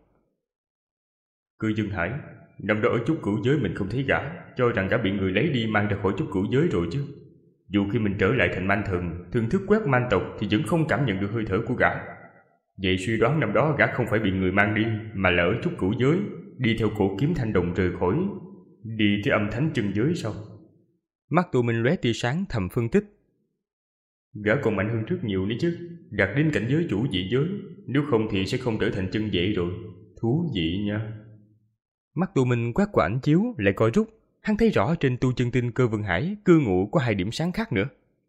Cơ Dương Hải, năm đó ở Chúc Cửu Giới mình không thấy gã, cho rằng gã bị người lấy đi mang ra khỏi Chúc Cửu Giới rồi chứ. Dù khi mình trở lại thành man thần, thường thức quét man tộc thì vẫn không cảm nhận được hơi thở của gã. Vậy suy đoán năm đó gã không phải bị người mang đi, mà là ở Chúc Cửu Giới, đi theo cổ kiếm thanh đồng rời khỏi, đi tới âm thánh chân giới sao? Mắt Tô Minh lóe tia sáng, thầm phân tích. Gã còn mạnh hơn rất nhiều nữa chứ, đạt đến cảnh giới chủ dị giới, nếu không thì sẽ không trở thành chân vệ rồi. Thú vị nha. Mắt Tô Minh quét qua ảnh chiếu lại coi rút, hắn thấy rõ trên tu chân tinh Cơ Vân Hải cư ngụ có hai điểm sáng khác nữa.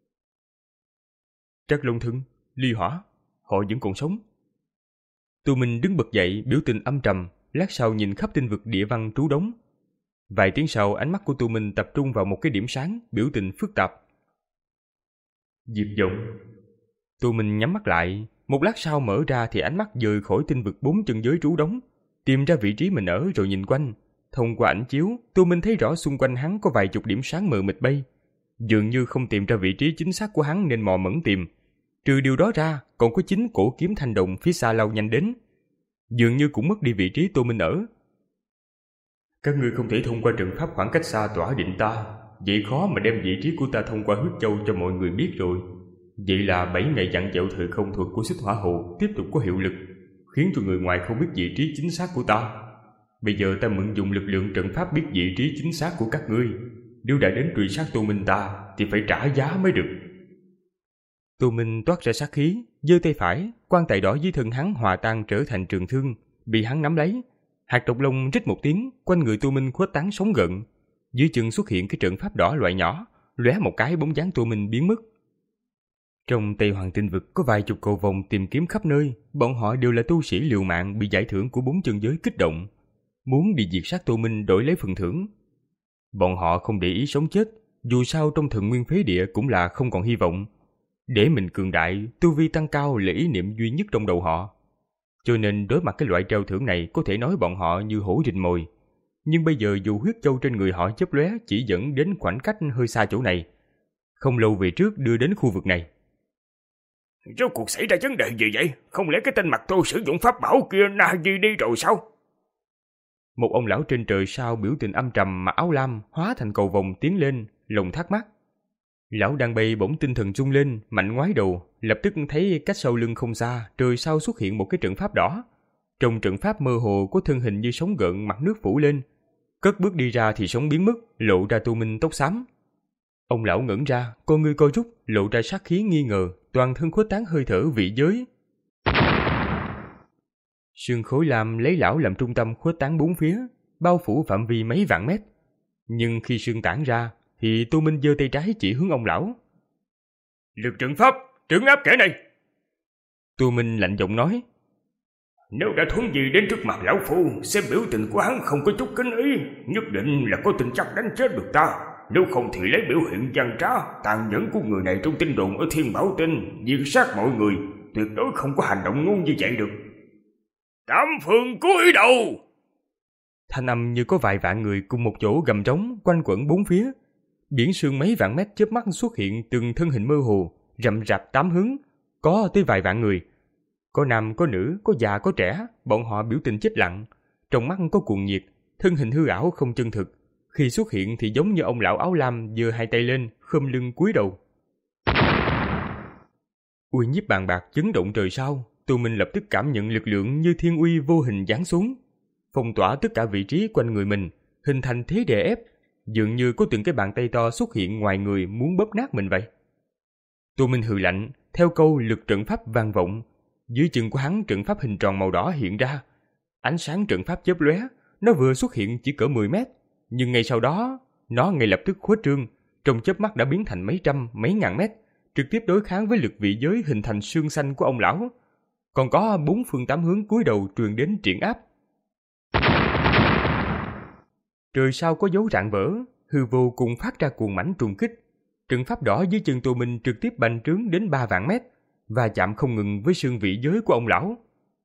Trắc Long Thân, Ly Hỏa, họ vẫn còn sống. Tô Minh đứng bật dậy, biểu tình âm trầm, lát sau nhìn khắp tinh vực địa văn trú đóng. Vài tiếng sau, ánh mắt của Tô Minh tập trung vào một cái điểm sáng, biểu tình phức tạp. Diệp vọng. Tô Minh nhắm mắt lại, một lát sau mở ra thì ánh mắt dời khỏi tinh vực bốn chân giới trú đóng, tìm ra vị trí mình ở rồi nhìn quanh. Thông qua ảnh chiếu, Tô Minh thấy rõ xung quanh hắn có vài chục điểm sáng mờ mịt bay. Dường như không tìm ra vị trí chính xác của hắn nên mò mẫm tìm. Trừ điều đó ra, còn có chính cổ kiếm thanh đồng phía xa lao nhanh đến. Dường như cũng mất đi vị trí Tô Minh ở. Các ngươi không thể thông qua trận pháp khoảng cách xa tỏa định ta, vậy khó mà đem vị trí của ta thông qua huyết châu cho mọi người biết rồi. Vậy là bảy ngày dặn dẹo thời không thuật của Xích Hỏa Hầu tiếp tục có hiệu lực, khiến cho người ngoài không biết vị trí chính xác của ta. Bây giờ ta mượn dùng lực lượng trận pháp biết vị trí chính xác của các ngươi. Nếu đã đến truy sát Tô Minh ta thì phải trả giá mới được. Tô Minh toát ra sát khí, giơ tay phải, quan tài đỏ dưới thân hắn hòa tan trở thành trường thương, bị hắn nắm lấy. Hạt độc long rít một tiếng, quanh người Tô Minh khuếch tán sóng gợn. Dưới chân xuất hiện cái trận pháp đỏ loại nhỏ, lóe một cái bóng dáng Tô Minh biến mất. Trong Tây Hoàng Tinh vực có vài chục cầu vòng tìm kiếm khắp nơi, bọn họ đều là tu sĩ liều mạng bị giải thưởng của bốn chân giới kích động, muốn đi diệt sát Tô Minh đổi lấy phần thưởng. Bọn họ không để ý sống chết, dù sao trong Thần Nguyên Phế Địa cũng là không còn hy vọng. Để mình cường đại, tu vi tăng cao là ý niệm duy nhất trong đầu họ. Cho nên đối mặt cái loại treo thưởng này có thể nói bọn họ như hổ rình mồi. Nhưng bây giờ dù huyết châu trên người họ chớp lóe chỉ dẫn đến khoảnh cách hơi xa chỗ này, không lâu về trước đưa đến khu vực này, Rốt cuộc xảy ra vấn đề gì vậy? Không lẽ cái tên Mặt Tô sử dụng pháp bảo kia na di đi rồi sao? Một ông lão trên trời sao biểu tình âm trầm mặc áo lam hóa thành cầu vồng tiến lên, lòng thắc mắc. Lão đang bay bỗng tinh thần rung lên, mạnh ngoái đầu, lập tức thấy cách sau lưng không xa, trời sau xuất hiện một cái trận pháp đỏ. Trong trận pháp mơ hồ có thân hình như sóng gợn mặt nước phủ lên. Cất bước đi ra thì sóng biến mất, lộ ra Tô Minh tóc xám. Ông lão ngẩn ra, con ngươi co rút, lộ ra sát khí nghi ngờ, toàn thân khuếch tán hơi thở vị giới. Sương khối lam lấy lão làm trung tâm khuếch tán bốn phía, bao phủ phạm vi mấy vạn mét. Nhưng khi sương tản ra, thì Tô Minh giơ tay trái chỉ hướng ông lão. Lực trận pháp, trấn áp kẻ này. Tô Minh lạnh giọng nói. Nếu đã thuấn gì đến trước mặt lão phu, xem biểu tình của hắn không có chút kính ý, nhất định là có tin chắc đánh chết được ta. Nếu không thì lấy biểu hiện gian trá, tàn nhẫn của người này trong tin đồn ở Thiên Bảo Tinh, diệt sát mọi người, tuyệt đối không có hành động ngu như vậy được. Tám phương cúi đầu! Thanh âm như có vài vạn người cùng một chỗ gầm trống quanh quẩn bốn phía. Biển sương mấy vạn mét chớp mắt xuất hiện từng thân hình mơ hồ, rậm rạp tám hướng, có tới vài vạn người. Có nam, có nữ, có già, có trẻ, bọn họ biểu tình chết lặng, trong mắt có cuồng nhiệt, thân hình hư ảo không chân thực. Khi xuất hiện thì giống như ông lão áo lam giơ hai tay lên, khom lưng cúi đầu. Uy nhiếp bàn bạc chấn động trời sao, Tô Minh lập tức cảm nhận lực lượng như thiên uy vô hình giáng xuống, phong tỏa tất cả vị trí quanh người mình, hình thành thế đè ép, dường như có từng cái bàn tay to xuất hiện ngoài người muốn bóp nát mình vậy. Tô Minh hừ lạnh, theo câu lực trận pháp vang vọng, dưới chân của hắn trận pháp hình tròn màu đỏ hiện ra, ánh sáng trận pháp chớp lóe, nó vừa xuất hiện chỉ cỡ mười mét, nhưng ngay sau đó nó ngay lập tức khuếch trương, trong chớp mắt đã biến thành mấy trăm, mấy ngàn mét, trực tiếp đối kháng với lực vị giới hình thành xương xanh của ông lão. Còn có bốn phương tám hướng cúi đầu truyền đến triển áp. Trời sao có dấu rạn vỡ, hư vô cùng phát ra cuồng mãnh trùng kích. Trận pháp đỏ dưới chân Tô Minh trực tiếp bành trướng đến ba vạn mét, và chạm không ngừng với xương vị giới của ông lão.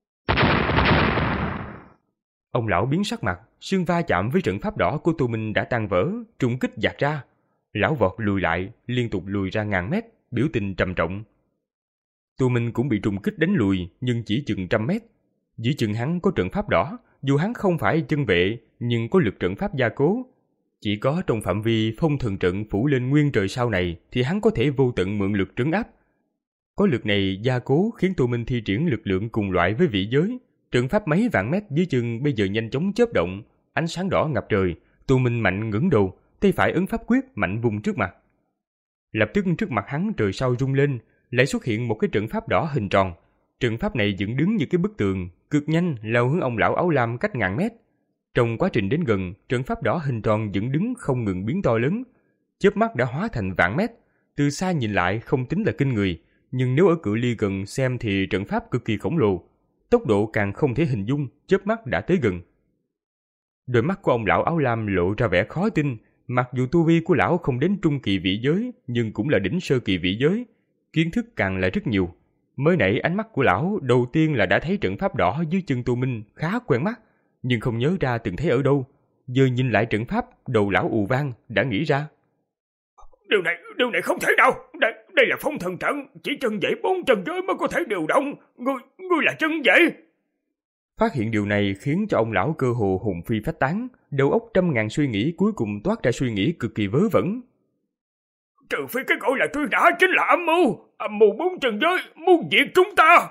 Ông lão biến sắc mặt, xương va chạm với trận pháp đỏ của Tô Minh đã tan vỡ, trùng kích dạt ra. Lão vọt lùi lại, liên tục lùi ra ngàn mét, biểu tình trầm trọng. Tô Minh cũng bị trùng kích đánh lùi, nhưng chỉ chừng trăm mét. Dưới chân hắn có trận pháp đỏ, dù hắn không phải chân vệ, nhưng có lực trận pháp gia cố. Chỉ có trong phạm vi phong thần trận phủ lên nguyên trời sau này, thì hắn có thể vô tận mượn lực trấn áp. Có lực này gia cố khiến Tô Minh thi triển lực lượng cùng loại với vị giới. Trận pháp mấy vạn mét dưới chân bây giờ nhanh chóng chớp động, ánh sáng đỏ ngập trời. Tô Minh mạnh ngẩng đầu, tay phải ấn pháp quyết mạnh vùng trước mặt. Lập tức trước mặt hắn trời sau rung lên, lại xuất hiện một cái trận pháp đỏ hình tròn. Trận pháp này dựng đứng như cái bức tường, cực nhanh lao hướng ông lão áo lam cách ngàn mét. Trong quá trình đến gần, trận pháp đỏ hình tròn dựng đứng không ngừng biến to lớn, chớp mắt đã hóa thành vạn mét. Từ xa nhìn lại không tính là kinh người, nhưng nếu ở cự ly gần xem thì trận pháp cực kỳ khổng lồ, tốc độ càng không thể hình dung, chớp mắt đã tới gần. Đôi mắt của ông lão áo lam lộ ra vẻ khó tin, mặc dù tu vi của lão không đến trung kỳ vị giới, nhưng cũng là đỉnh sơ kỳ vị giới, kiến thức càng là rất nhiều. Mới nãy ánh mắt của lão đầu tiên là đã thấy trận pháp đỏ dưới chân Tô Minh khá quen mắt, nhưng không nhớ ra từng thấy ở đâu. Giờ nhìn lại trận pháp, đầu lão ù vang, đã nghĩ ra. Điều này, điều này không thể nào. Đây, đây là phong thần trận, chỉ chân dãy bốn chân giới mới có thể điều động. Ngươi, ngươi là chân dãy. Phát hiện điều này khiến cho ông lão cơ hồ hồn phi phách tán, đầu óc trăm ngàn suy nghĩ cuối cùng toát ra suy nghĩ cực kỳ vớ vẩn. Trừ phi cái gọi là truy nã chính là âm mưu, âm mưu bốn chân giới muốn diệt chúng ta.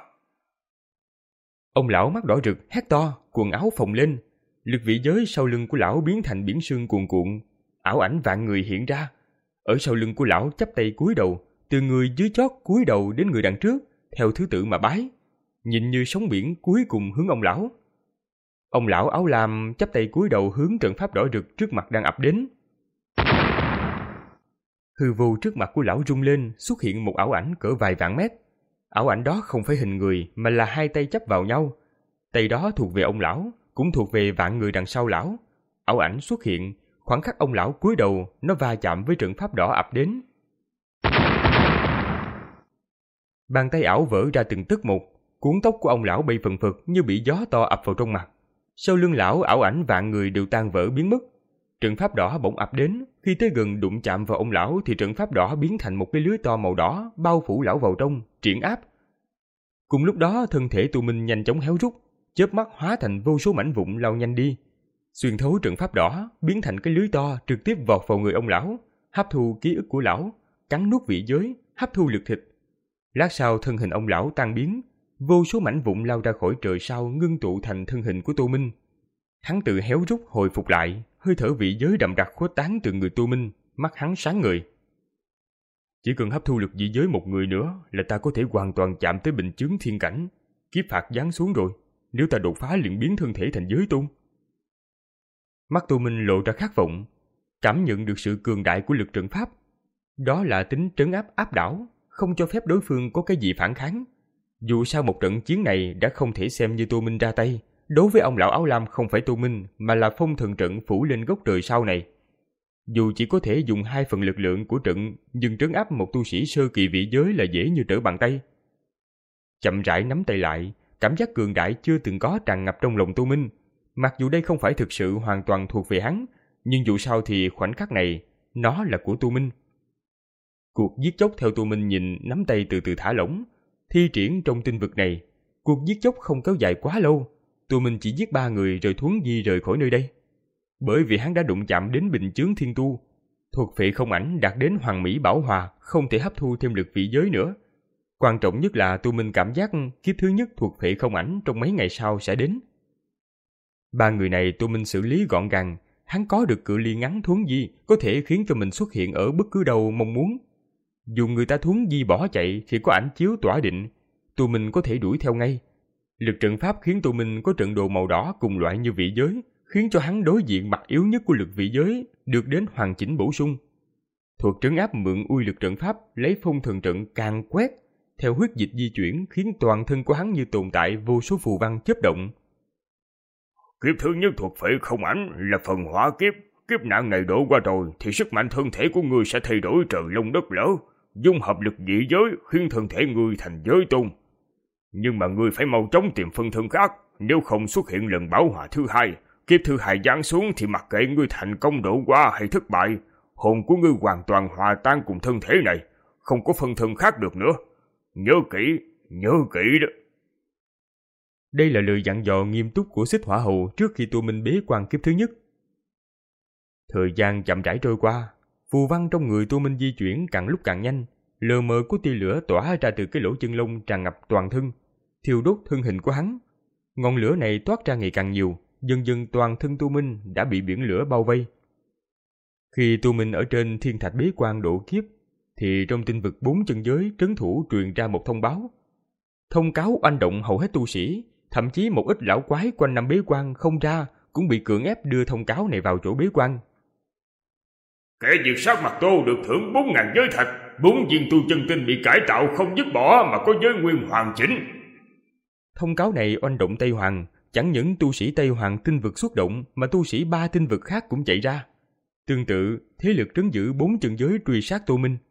Ông lão mắt đỏ rực hét to, quần áo phồng lên, lực vị giới sau lưng của lão biến thành biển sương cuồn cuộn, ảo ảnh vạn người hiện ra. Ở sau lưng của lão chắp tay cúi đầu, từ người dưới chót cúi đầu đến người đằng trước, theo thứ tự mà bái, nhìn như sóng biển cuối cùng hướng ông lão. Ông lão áo lam chắp tay cúi đầu hướng trận pháp đỏ rực trước mặt đang ập đến. Hư vô trước mặt của lão rung lên, xuất hiện một ảo ảnh cỡ vài vạn mét. Ảo ảnh đó không phải hình người mà là hai tay chắp vào nhau. Tay đó thuộc về ông lão, cũng thuộc về vạn người đằng sau lão. Ảo ảnh xuất hiện, khoảng khắc ông lão cúi đầu, nó va chạm với trận pháp đỏ ập đến. Bàn tay ảo vỡ ra từng tấc một, cuốn tóc của ông lão bay phần phật như bị gió to ập vào trong mặt. Sau lưng lão, ảo ảnh vạn người đều tan vỡ biến mất. Trận pháp đỏ bỗng ập đến, khi tới gần đụng chạm vào ông lão thì trận pháp đỏ biến thành một cái lưới to màu đỏ bao phủ lão vào trong, triển áp, Cùng lúc đó thân thể Tu Minh nhanh chóng héo rút, chớp mắt hóa thành vô số mảnh vụn lao nhanh đi, xuyên thấu trận pháp đỏ, biến thành cái lưới to trực tiếp vọt vào người ông lão, hấp thu ký ức của lão, cắn nuốt vị giới, hấp thu lực thịt. Lát sau thân hình ông lão tan biến, vô số mảnh vụn lao ra khỏi trời sao ngưng tụ thành thân hình của Tô Minh. Hắn tự héo rút hồi phục lại, hơi thở vị giới đậm đặc khuếch tán từ người Tô Minh, mắt hắn sáng ngời. Chỉ cần hấp thu lực vị giới một người nữa là ta có thể hoàn toàn chạm tới bình chướng thiên cảnh, kiếp phạt giáng xuống rồi, nếu ta đột phá liền biến thân thể thành giới tôn. Mắt Tô Minh lộ ra khát vọng, cảm nhận được sự cường đại của lực trận pháp. Đó là tính trấn áp áp đảo, không cho phép đối phương có cái gì phản kháng. Dù sao một trận chiến này đã không thể xem như Tô Minh ra tay, đối với ông lão áo lam không phải Tô Minh mà là phong thần trận phủ lên gốc trời sau này. Dù chỉ có thể dùng hai phần lực lượng của trận, nhưng trấn áp một tu sĩ sơ kỳ vị giới là dễ như trở bàn tay. Chậm rãi nắm tay lại, cảm giác cường đại chưa từng có tràn ngập trong lòng Tô Minh. Mặc dù đây không phải thực sự hoàn toàn thuộc về hắn, nhưng dù sao thì khoảnh khắc này, nó là của Tô Minh. Cuộc giết chóc theo Tô Minh nhìn nắm tay từ từ thả lỏng, thi triển trong tinh vực này. Cuộc giết chóc không kéo dài quá lâu, Tô Minh chỉ giết ba người rồi thuấn di rời khỏi nơi đây. Bởi vì hắn đã đụng chạm đến bình chướng thiên tu, thuộc phệ không ảnh đạt đến hoàn mỹ bảo hòa, không thể hấp thu thêm lực vị giới nữa. Quan trọng nhất là Tô Minh cảm giác kiếp thứ nhất thuộc phệ không ảnh trong mấy ngày sau sẽ đến. Ba người này Tô Minh xử lý gọn gàng, hắn có được cự ly ngắn thuấn di, có thể khiến cho mình xuất hiện ở bất cứ đâu mong muốn. Dù người ta thuấn di bỏ chạy thì có ảnh chiếu tỏa định, Tô Minh có thể đuổi theo ngay. Lực trận pháp khiến Tô Minh có trận đồ màu đỏ cùng loại như vị giới, khiến cho hắn đối diện mặt yếu nhất của lực vị giới được đến hoàn chỉnh bổ sung. Thuật trấn áp mượn uy lực trận pháp lấy phong thần trận càng quét, theo huyết dịch di chuyển khiến toàn thân của hắn như tồn tại vô số phù văn chớp động. Kiếp thứ nhất thuộc phệ không ảnh là phần hỏa kiếp. Kiếp nạn này đổ qua rồi thì sức mạnh thân thể của ngươi sẽ thay đổi trời lông đất lở, dung hợp lực dị giới khiến thân thể ngươi thành giới tôn. Nhưng mà ngươi phải mau chóng tìm phân thân khác, nếu không xuất hiện lần bảo hòa thứ hai, kiếp thứ hai giáng xuống thì mặc kệ ngươi thành công độ qua hay thất bại, hồn của ngươi hoàn toàn hòa tan cùng thân thể này, không có phân thân khác được nữa. Nhớ kỹ, nhớ kỹ đó. Đây là lời dặn dò nghiêm túc của Xích Hỏa Hầu trước khi Tô Minh bế quan kiếp thứ nhất. Thời gian chậm rãi trôi qua, phù văn trong người Tô Minh di chuyển càng lúc càng nhanh, lờ mờ của tia lửa tỏa ra từ cái lỗ chân lông tràn ngập toàn thân, thiêu đốt thân hình của hắn. Ngọn lửa này toát ra ngày càng nhiều, dần dần toàn thân Tô Minh đã bị biển lửa bao vây. Khi Tô Minh ở trên thiên thạch bế quan độ kiếp, thì trong tinh vực bốn chân giới trấn thủ truyền ra một thông báo. Thông cáo oanh động hầu hết tu sĩ, thậm chí một ít lão quái quanh năm bế quan không ra cũng bị cưỡng ép đưa thông cáo này vào chỗ bế quan. Kẻ diệt sát Mặt Tô được thưởng bốn ngàn giới thạch, bốn viên tu chân tinh bị cải tạo không dứt bỏ mà có giới nguyên hoàn chỉnh. Thông cáo này oanh động Tây Hoàng, chẳng những tu sĩ Tây Hoàng tinh vực xuất động mà tu sĩ ba tinh vực khác cũng chạy ra. Tương tự, thế lực trấn giữ bốn chân giới truy sát Tô Minh.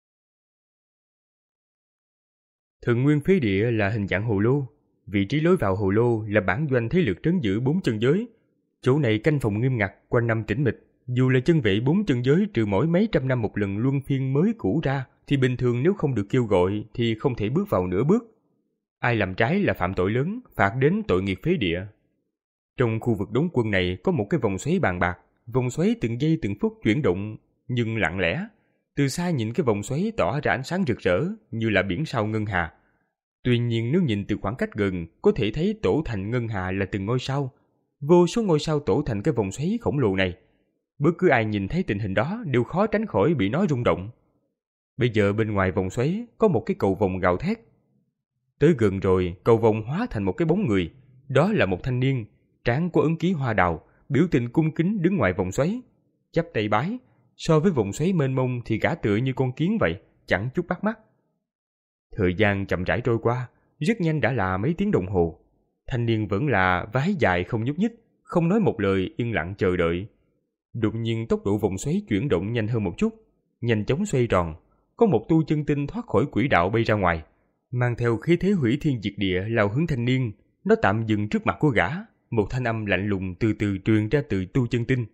Thần Nguyên Phế Địa là hình dạng hồ lô, vị trí lối vào hồ lô là bản doanh thế lực trấn giữ bốn chân giới. Chỗ này canh phòng nghiêm ngặt, quanh năm tĩnh mịch. Dù là chân vệ bốn chân giới trừ mỗi mấy trăm năm một lần luân phiên mới cũ ra, thì bình thường nếu không được kêu gọi thì không thể bước vào nửa bước. Ai làm trái là phạm tội lớn, phạt đến tội nghiệt phế địa. Trong khu vực đóng quân này có một cái vòng xoáy bàn bạc, vòng xoáy từng giây từng phút chuyển động, nhưng lặng lẽ. Từ xa nhìn cái vòng xoáy tỏa ra ánh sáng rực rỡ như là biển sao ngân hà. Tuy nhiên nếu nhìn từ khoảng cách gần, có thể thấy tổ thành ngân hà là từng ngôi sao. Vô số ngôi sao tổ thành cái vòng xoáy khổng lồ này. Bất cứ ai nhìn thấy tình hình đó đều khó tránh khỏi bị nó rung động. Bây giờ bên ngoài vòng xoáy có một cái cầu vồng gào thét. Tới gần rồi, cầu vồng hóa thành một cái bóng người. Đó là một thanh niên, trán có ấn ký hoa đào, biểu tình cung kính đứng ngoài vòng xoáy, chắp tay bái. So với vòng xoáy mênh mông thì gã tựa như con kiến vậy, chẳng chút bắt mắt. Thời gian chậm rãi trôi qua, rất nhanh đã là mấy tiếng đồng hồ. Thanh niên vẫn là vái dài không nhúc nhích, không nói một lời, yên lặng chờ đợi. Đột nhiên tốc độ vòng xoáy chuyển động nhanh hơn một chút, nhanh chóng xoay tròn. Có một tu chân tinh thoát khỏi quỹ đạo bay ra ngoài, mang theo khí thế hủy thiên diệt địa lao hướng thanh niên. Nó tạm dừng trước mặt của gã, một thanh âm lạnh lùng từ từ truyền ra từ tu chân tinh.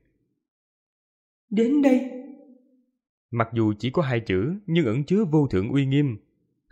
Đến đây. Mặc dù chỉ có hai chữ nhưng ẩn chứa vô thượng uy nghiêm.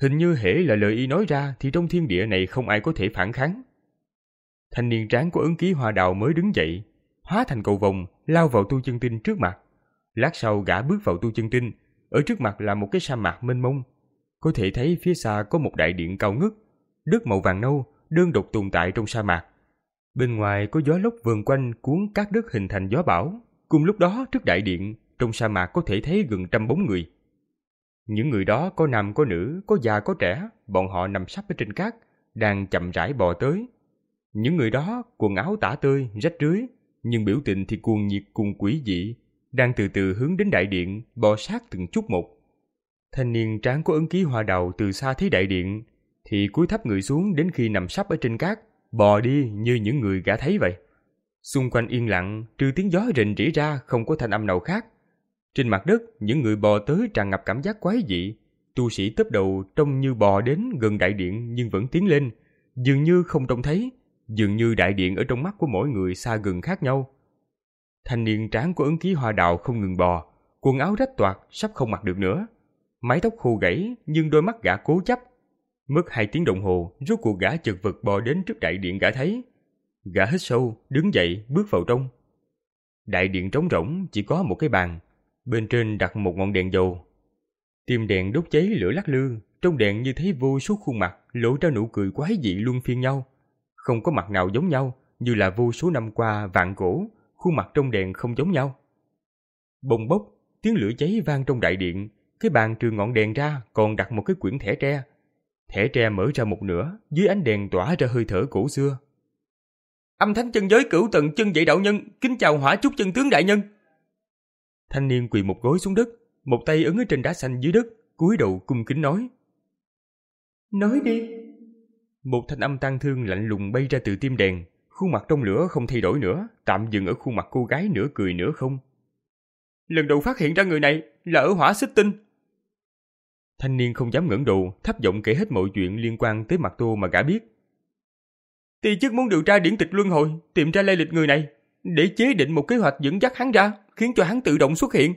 Hình như hễ là lời y nói ra thì trong thiên địa này không ai có thể phản kháng. Thanh niên tráng của ấn ký hoa đào mới đứng dậy, hóa thành cầu vồng, lao vào Tu Chân Tinh trước mặt. Lát sau gã bước vào Tu Chân Tinh, ở trước mặt là một cái sa mạc mênh mông. Có thể thấy phía xa có một đại điện cao ngất, đất màu vàng nâu, đơn độc tồn tại trong sa mạc. Bên ngoài có gió lốc vờn quanh cuốn các đất hình thành gió bão. Cùng lúc đó trước đại điện, trong sa mạc có thể thấy gần trăm bóng người. Những người đó có nam có nữ, có già có trẻ, bọn họ nằm sấp ở trên cát, đang chậm rãi bò tới. Những người đó quần áo tả tơi, rách rưới, nhưng biểu tình thì cuồng nhiệt cùng quỷ dị, đang từ từ hướng đến đại điện, bò sát từng chút một. Thanh niên tráng có ấn ký hoa đào từ xa thấy đại điện, thì cúi thấp người xuống đến khi nằm sấp ở trên cát, bò đi như những người gã thấy vậy. Xung quanh yên lặng, trừ tiếng gió rền rỉ ra không có thanh âm nào khác. Trên mặt đất, những người bò tới tràn ngập cảm giác quái dị. Tu sĩ tấp đầu trông như bò đến gần đại điện nhưng vẫn tiến lên, dường như không trông thấy, dường như đại điện ở trong mắt của mỗi người xa gần khác nhau. Thanh niên tráng của ấn ký hoa đào không ngừng bò, quần áo rách toạc sắp không mặc được nữa. Mái tóc khô gãy nhưng đôi mắt gã cố chấp. Mất hai tiếng đồng hồ, rốt cuộc gã chật vật bò đến trước đại điện gã thấy. Gã hít sâu, đứng dậy, bước vào trong. Đại điện trống rỗng, chỉ có một cái bàn. Bên trên đặt một ngọn đèn dầu. Tim đèn đốt cháy lửa lắc lư, trong đèn như thấy vô số khuôn mặt lộ ra nụ cười quái dị luân phiên nhau. Không có mặt nào giống nhau, như là vô số năm qua vạn cổ, khuôn mặt trong đèn không giống nhau. Bồng bốc, tiếng lửa cháy vang trong đại điện. Cái bàn trừ ngọn đèn ra còn đặt một cái quyển thẻ tre. Thẻ tre mở ra một nửa, dưới ánh đèn tỏa ra hơi thở cổ xưa. Âm thánh chân giới cửu tầng chân dạy đạo nhân, kính chào hỏa trúc chân tướng đại nhân. Thanh niên quỳ một gối xuống đất, một tay ấn ở trên đá xanh dưới đất, cúi đầu cung kính nói. Nói đi. Một thanh âm tang thương lạnh lùng bay ra từ tim đèn, khuôn mặt trong lửa không thay đổi nữa, tạm dừng ở khuôn mặt cô gái nửa cười nửa không. Lần đầu phát hiện ra người này là ở hỏa xích tinh. Thanh niên không dám ngẩng đầu, thấp giọng kể hết mọi chuyện liên quan tới Mạc Tô mà gã biết. Ti chức muốn điều tra điển tịch luân hồi, tìm ra lai lịch người này, để chế định một kế hoạch dẫn dắt hắn ra, khiến cho hắn tự động xuất hiện.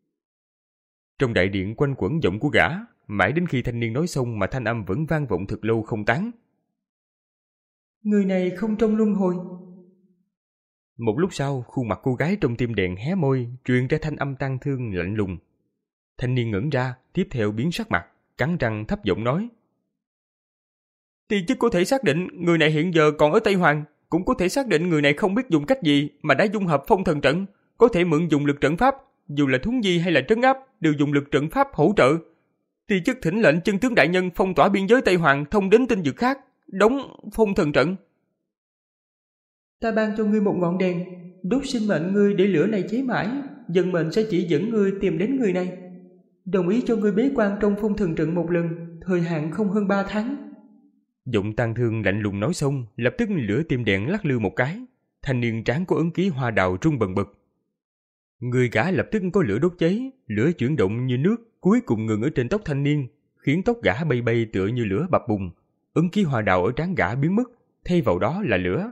Trong đại điện quanh quẩn giọng của gã, mãi đến khi thanh niên nói xong mà thanh âm vẫn vang vọng thật lâu không tán. Người này không trong luân hồi. Một lúc sau, khuôn mặt cô gái trong tim đèn hé môi, truyền ra thanh âm tang thương lạnh lùng. Thanh niên ngẩn ra, tiếp theo biến sắc mặt, cắn răng thấp giọng nói. Ti chức có thể xác định người này hiện giờ còn ở Tây Hoàng, cũng có thể xác định người này không biết dùng cách gì mà đã dung hợp phong thần trận, có thể mượn dùng lực trận pháp, dù là thuấn di hay là trấn áp đều dùng lực trận pháp hỗ trợ. Ti chức thỉnh lệnh chân tướng đại nhân phong tỏa biên giới Tây Hoàng thông đến tinh vực khác, đóng phong thần trận. Ta ban cho ngươi một ngọn đèn, đốt sinh mệnh ngươi để lửa này cháy mãi, dân mệnh sẽ chỉ dẫn ngươi tìm đến người này. Đồng ý cho ngươi bế quan trong phong thần trận một lần, thời hạn không hơn ba tháng. Giọng tang thương lạnh lùng nói xong, lập tức lửa tim đèn lắc lư một cái. Thanh niên trán có ấn ký hoa đào rung bần bật. Người gã lập tức có lửa đốt cháy, lửa chuyển động như nước, cuối cùng ngừng ở trên tóc thanh niên, khiến tóc gã bay bay tựa như lửa bập bùng. Ấn ký hoa đào ở trán gã biến mất, thay vào đó là lửa.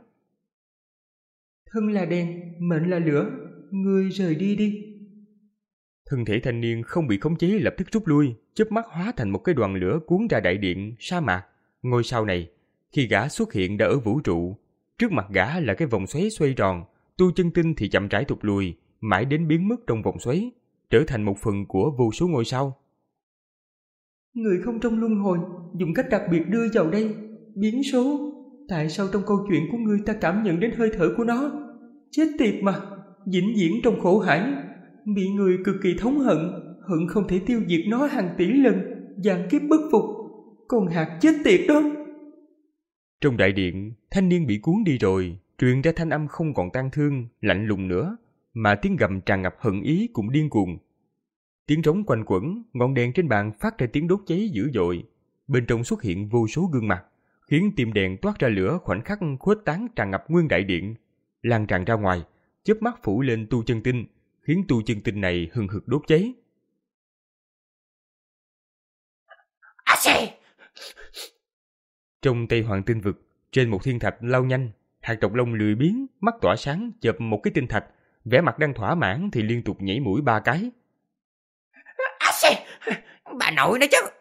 Thân là đèn, mệnh là lửa, ngươi rời đi đi. Thân thể thanh niên không bị khống chế lập tức rút lui, chớp mắt hóa thành một cái đoàn lửa cuốn ra đại điện, sa mạc. Ngôi sao này, khi gã xuất hiện đã ở vũ trụ, trước mặt gã là cái vòng xoáy xoay tròn, Tu Chân Tinh thì chậm rãi thụt lùi, mãi đến biến mất trong vòng xoáy, trở thành một phần của vô số ngôi sao. Người không trong luân hồi, dùng cách đặc biệt đưa vào đây, biến số. Tại sao trong câu chuyện của ngươi ta cảm nhận đến hơi thở của nó? Chết tiệt mà, vĩnh viễn trong khổ hải, bị người cực kỳ thống hận, hận không thể tiêu diệt nó hàng tỷ lần, vạn kiếp bất phục. Con hạt chết tiệt đó. Trong đại điện, thanh niên bị cuốn đi rồi, truyền ra thanh âm không còn tang thương, lạnh lùng nữa, mà tiếng gầm tràn ngập hận ý cũng điên cuồng. Tiếng trống quanh quẩn, ngọn đèn trên bàn phát ra tiếng đốt cháy dữ dội, bên trong xuất hiện vô số gương mặt, khiến tim đèn toát ra lửa khoảnh khắc khuếch tán tràn ngập nguyên đại điện, lan tràn ra ngoài, chớp mắt phủ lên Tu Chân Tinh, khiến Tu Chân Tinh này hừng hực đốt cháy. A xê! Trong Tây Hoàng tinh vực, trên một thiên thạch lao nhanh, hạt độc long lười biếng, mắt tỏa sáng chộp một cái tinh thạch, vẻ mặt đang thỏa mãn thì liên tục nhảy mũi ba cái. A xê! Bà nội nó chứ, chắc chắn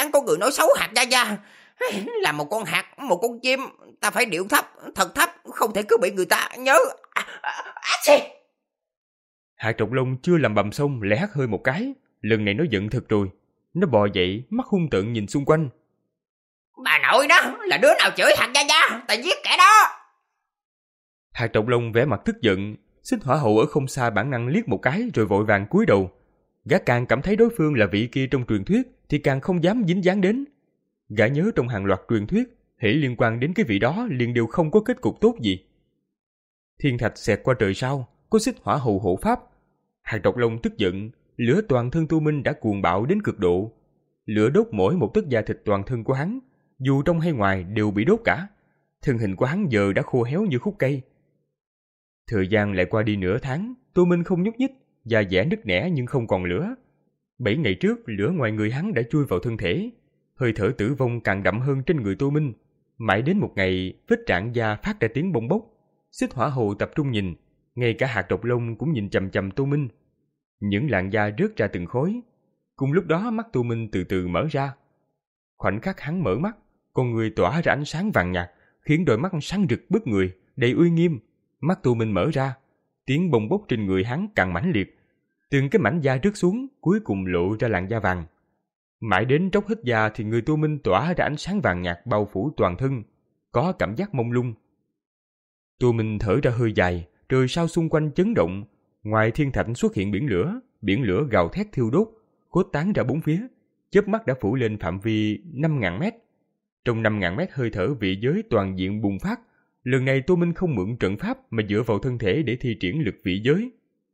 dám có người nói xấu Hạt Gia Gia. Là một con hạt, một con chim, ta phải điệu thấp, thật thấp, không thể cứ bị người ta nhớ. À, à, à, xì. Hạt Trọc Lông chưa làm bầm xong lại hắt hơi một cái. Lần này nó giận thật rồi. Nó bò dậy, mắt hung tợn nhìn xung quanh. Bà nội đó, là đứa nào chửi Hạt Gia Gia, ta giết kẻ đó. Hạt Trọc Lông vẻ mặt tức giận. Xích Hỏa Hậu ở không xa bản năng liếc một cái rồi vội vàng cúi đầu. Gã càng cảm thấy đối phương là vị kia trong truyền thuyết thì càng không dám dính dáng đến. Gã nhớ trong hàng loạt truyền thuyết, hễ liên quan đến cái vị đó liền đều không có kết cục tốt gì. Thiên thạch xẹt qua trời sao, có Xích Hỏa Hậu hộ pháp. Hạt Trọc Lông tức giận, lửa toàn thân Tu Minh đã cuồng bạo đến cực độ. Lửa đốt mỗi một tấc da thịt toàn thân của hắn, dù trong hay ngoài đều bị đốt cả. Thân hình của hắn giờ đã khô héo như khúc cây. Thời gian lại qua đi nửa tháng, Tu Minh không nhúc nhích, da dẻ nứt nẻ nhưng không còn lửa. Bảy ngày trước, lửa ngoài người hắn đã chui vào thân thể. Hơi thở tử vong càng đậm hơn trên người Tô Minh. Mãi đến một ngày, vết rạn da phát ra tiếng bông bốc. Xích Hỏa Hậu tập trung nhìn, ngay cả Hạt Trọc Lông cũng nhìn chằm chằm Tô Minh. Những làn da rớt ra từng khối. Cùng lúc đó mắt Tô Minh từ từ mở ra. Khoảnh khắc hắn mở mắt, con người tỏa ra ánh sáng vàng nhạt, khiến đôi mắt sáng rực bức người, đầy uy nghiêm. Mắt Tô Minh mở ra, tiếng bông bốc trên người hắn càng mãnh liệt. Từng cái mảnh da rớt xuống, cuối cùng lộ ra làn da vàng. Mãi đến tróc hết da thì người Tô Minh tỏa ra ánh sáng vàng nhạt bao phủ toàn thân, có cảm giác mông lung. Tô Minh thở ra hơi dài, trời sao xung quanh chấn động. Ngoài thiên thạch xuất hiện biển lửa, biển lửa gào thét thiêu đốt, cốt tán ra bốn phía, chớp mắt đã phủ lên phạm vi năm ngàn mét. Trong năm ngàn mét hơi thở vị giới toàn diện bùng phát. Lần này Tô Minh không mượn trận pháp mà dựa vào thân thể để thi triển lực vị giới.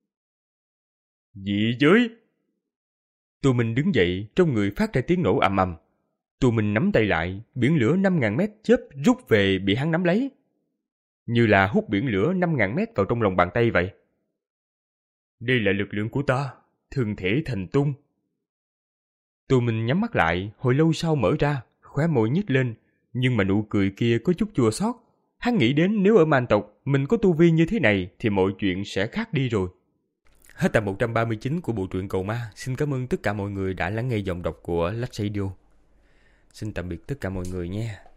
Vị giới! Tô Minh đứng dậy, trong người phát ra tiếng nổ ầm ầm. Tô Minh nắm tay lại, biển lửa năm ngàn mét chớp rút về bị hắn nắm lấy. Như là hút biển lửa năm ngàn mét vào trong lòng bàn tay vậy. Đây là lực lượng của ta, thân thể thành tung. Tô Minh nhắm mắt lại, hồi lâu sau mở ra, khóe môi nhếch lên, nhưng mà nụ cười kia có chút chua xót. Hắn nghĩ đến nếu ở Man tộc mình có tu vi như thế này thì mọi chuyện sẽ khác đi rồi. Hết tập một trăm ba mươi chín của bộ truyện Cầu Ma. Xin cảm ơn tất cả mọi người đã lắng nghe giọng đọc của Lách Radio. Xin tạm biệt tất cả mọi người nha.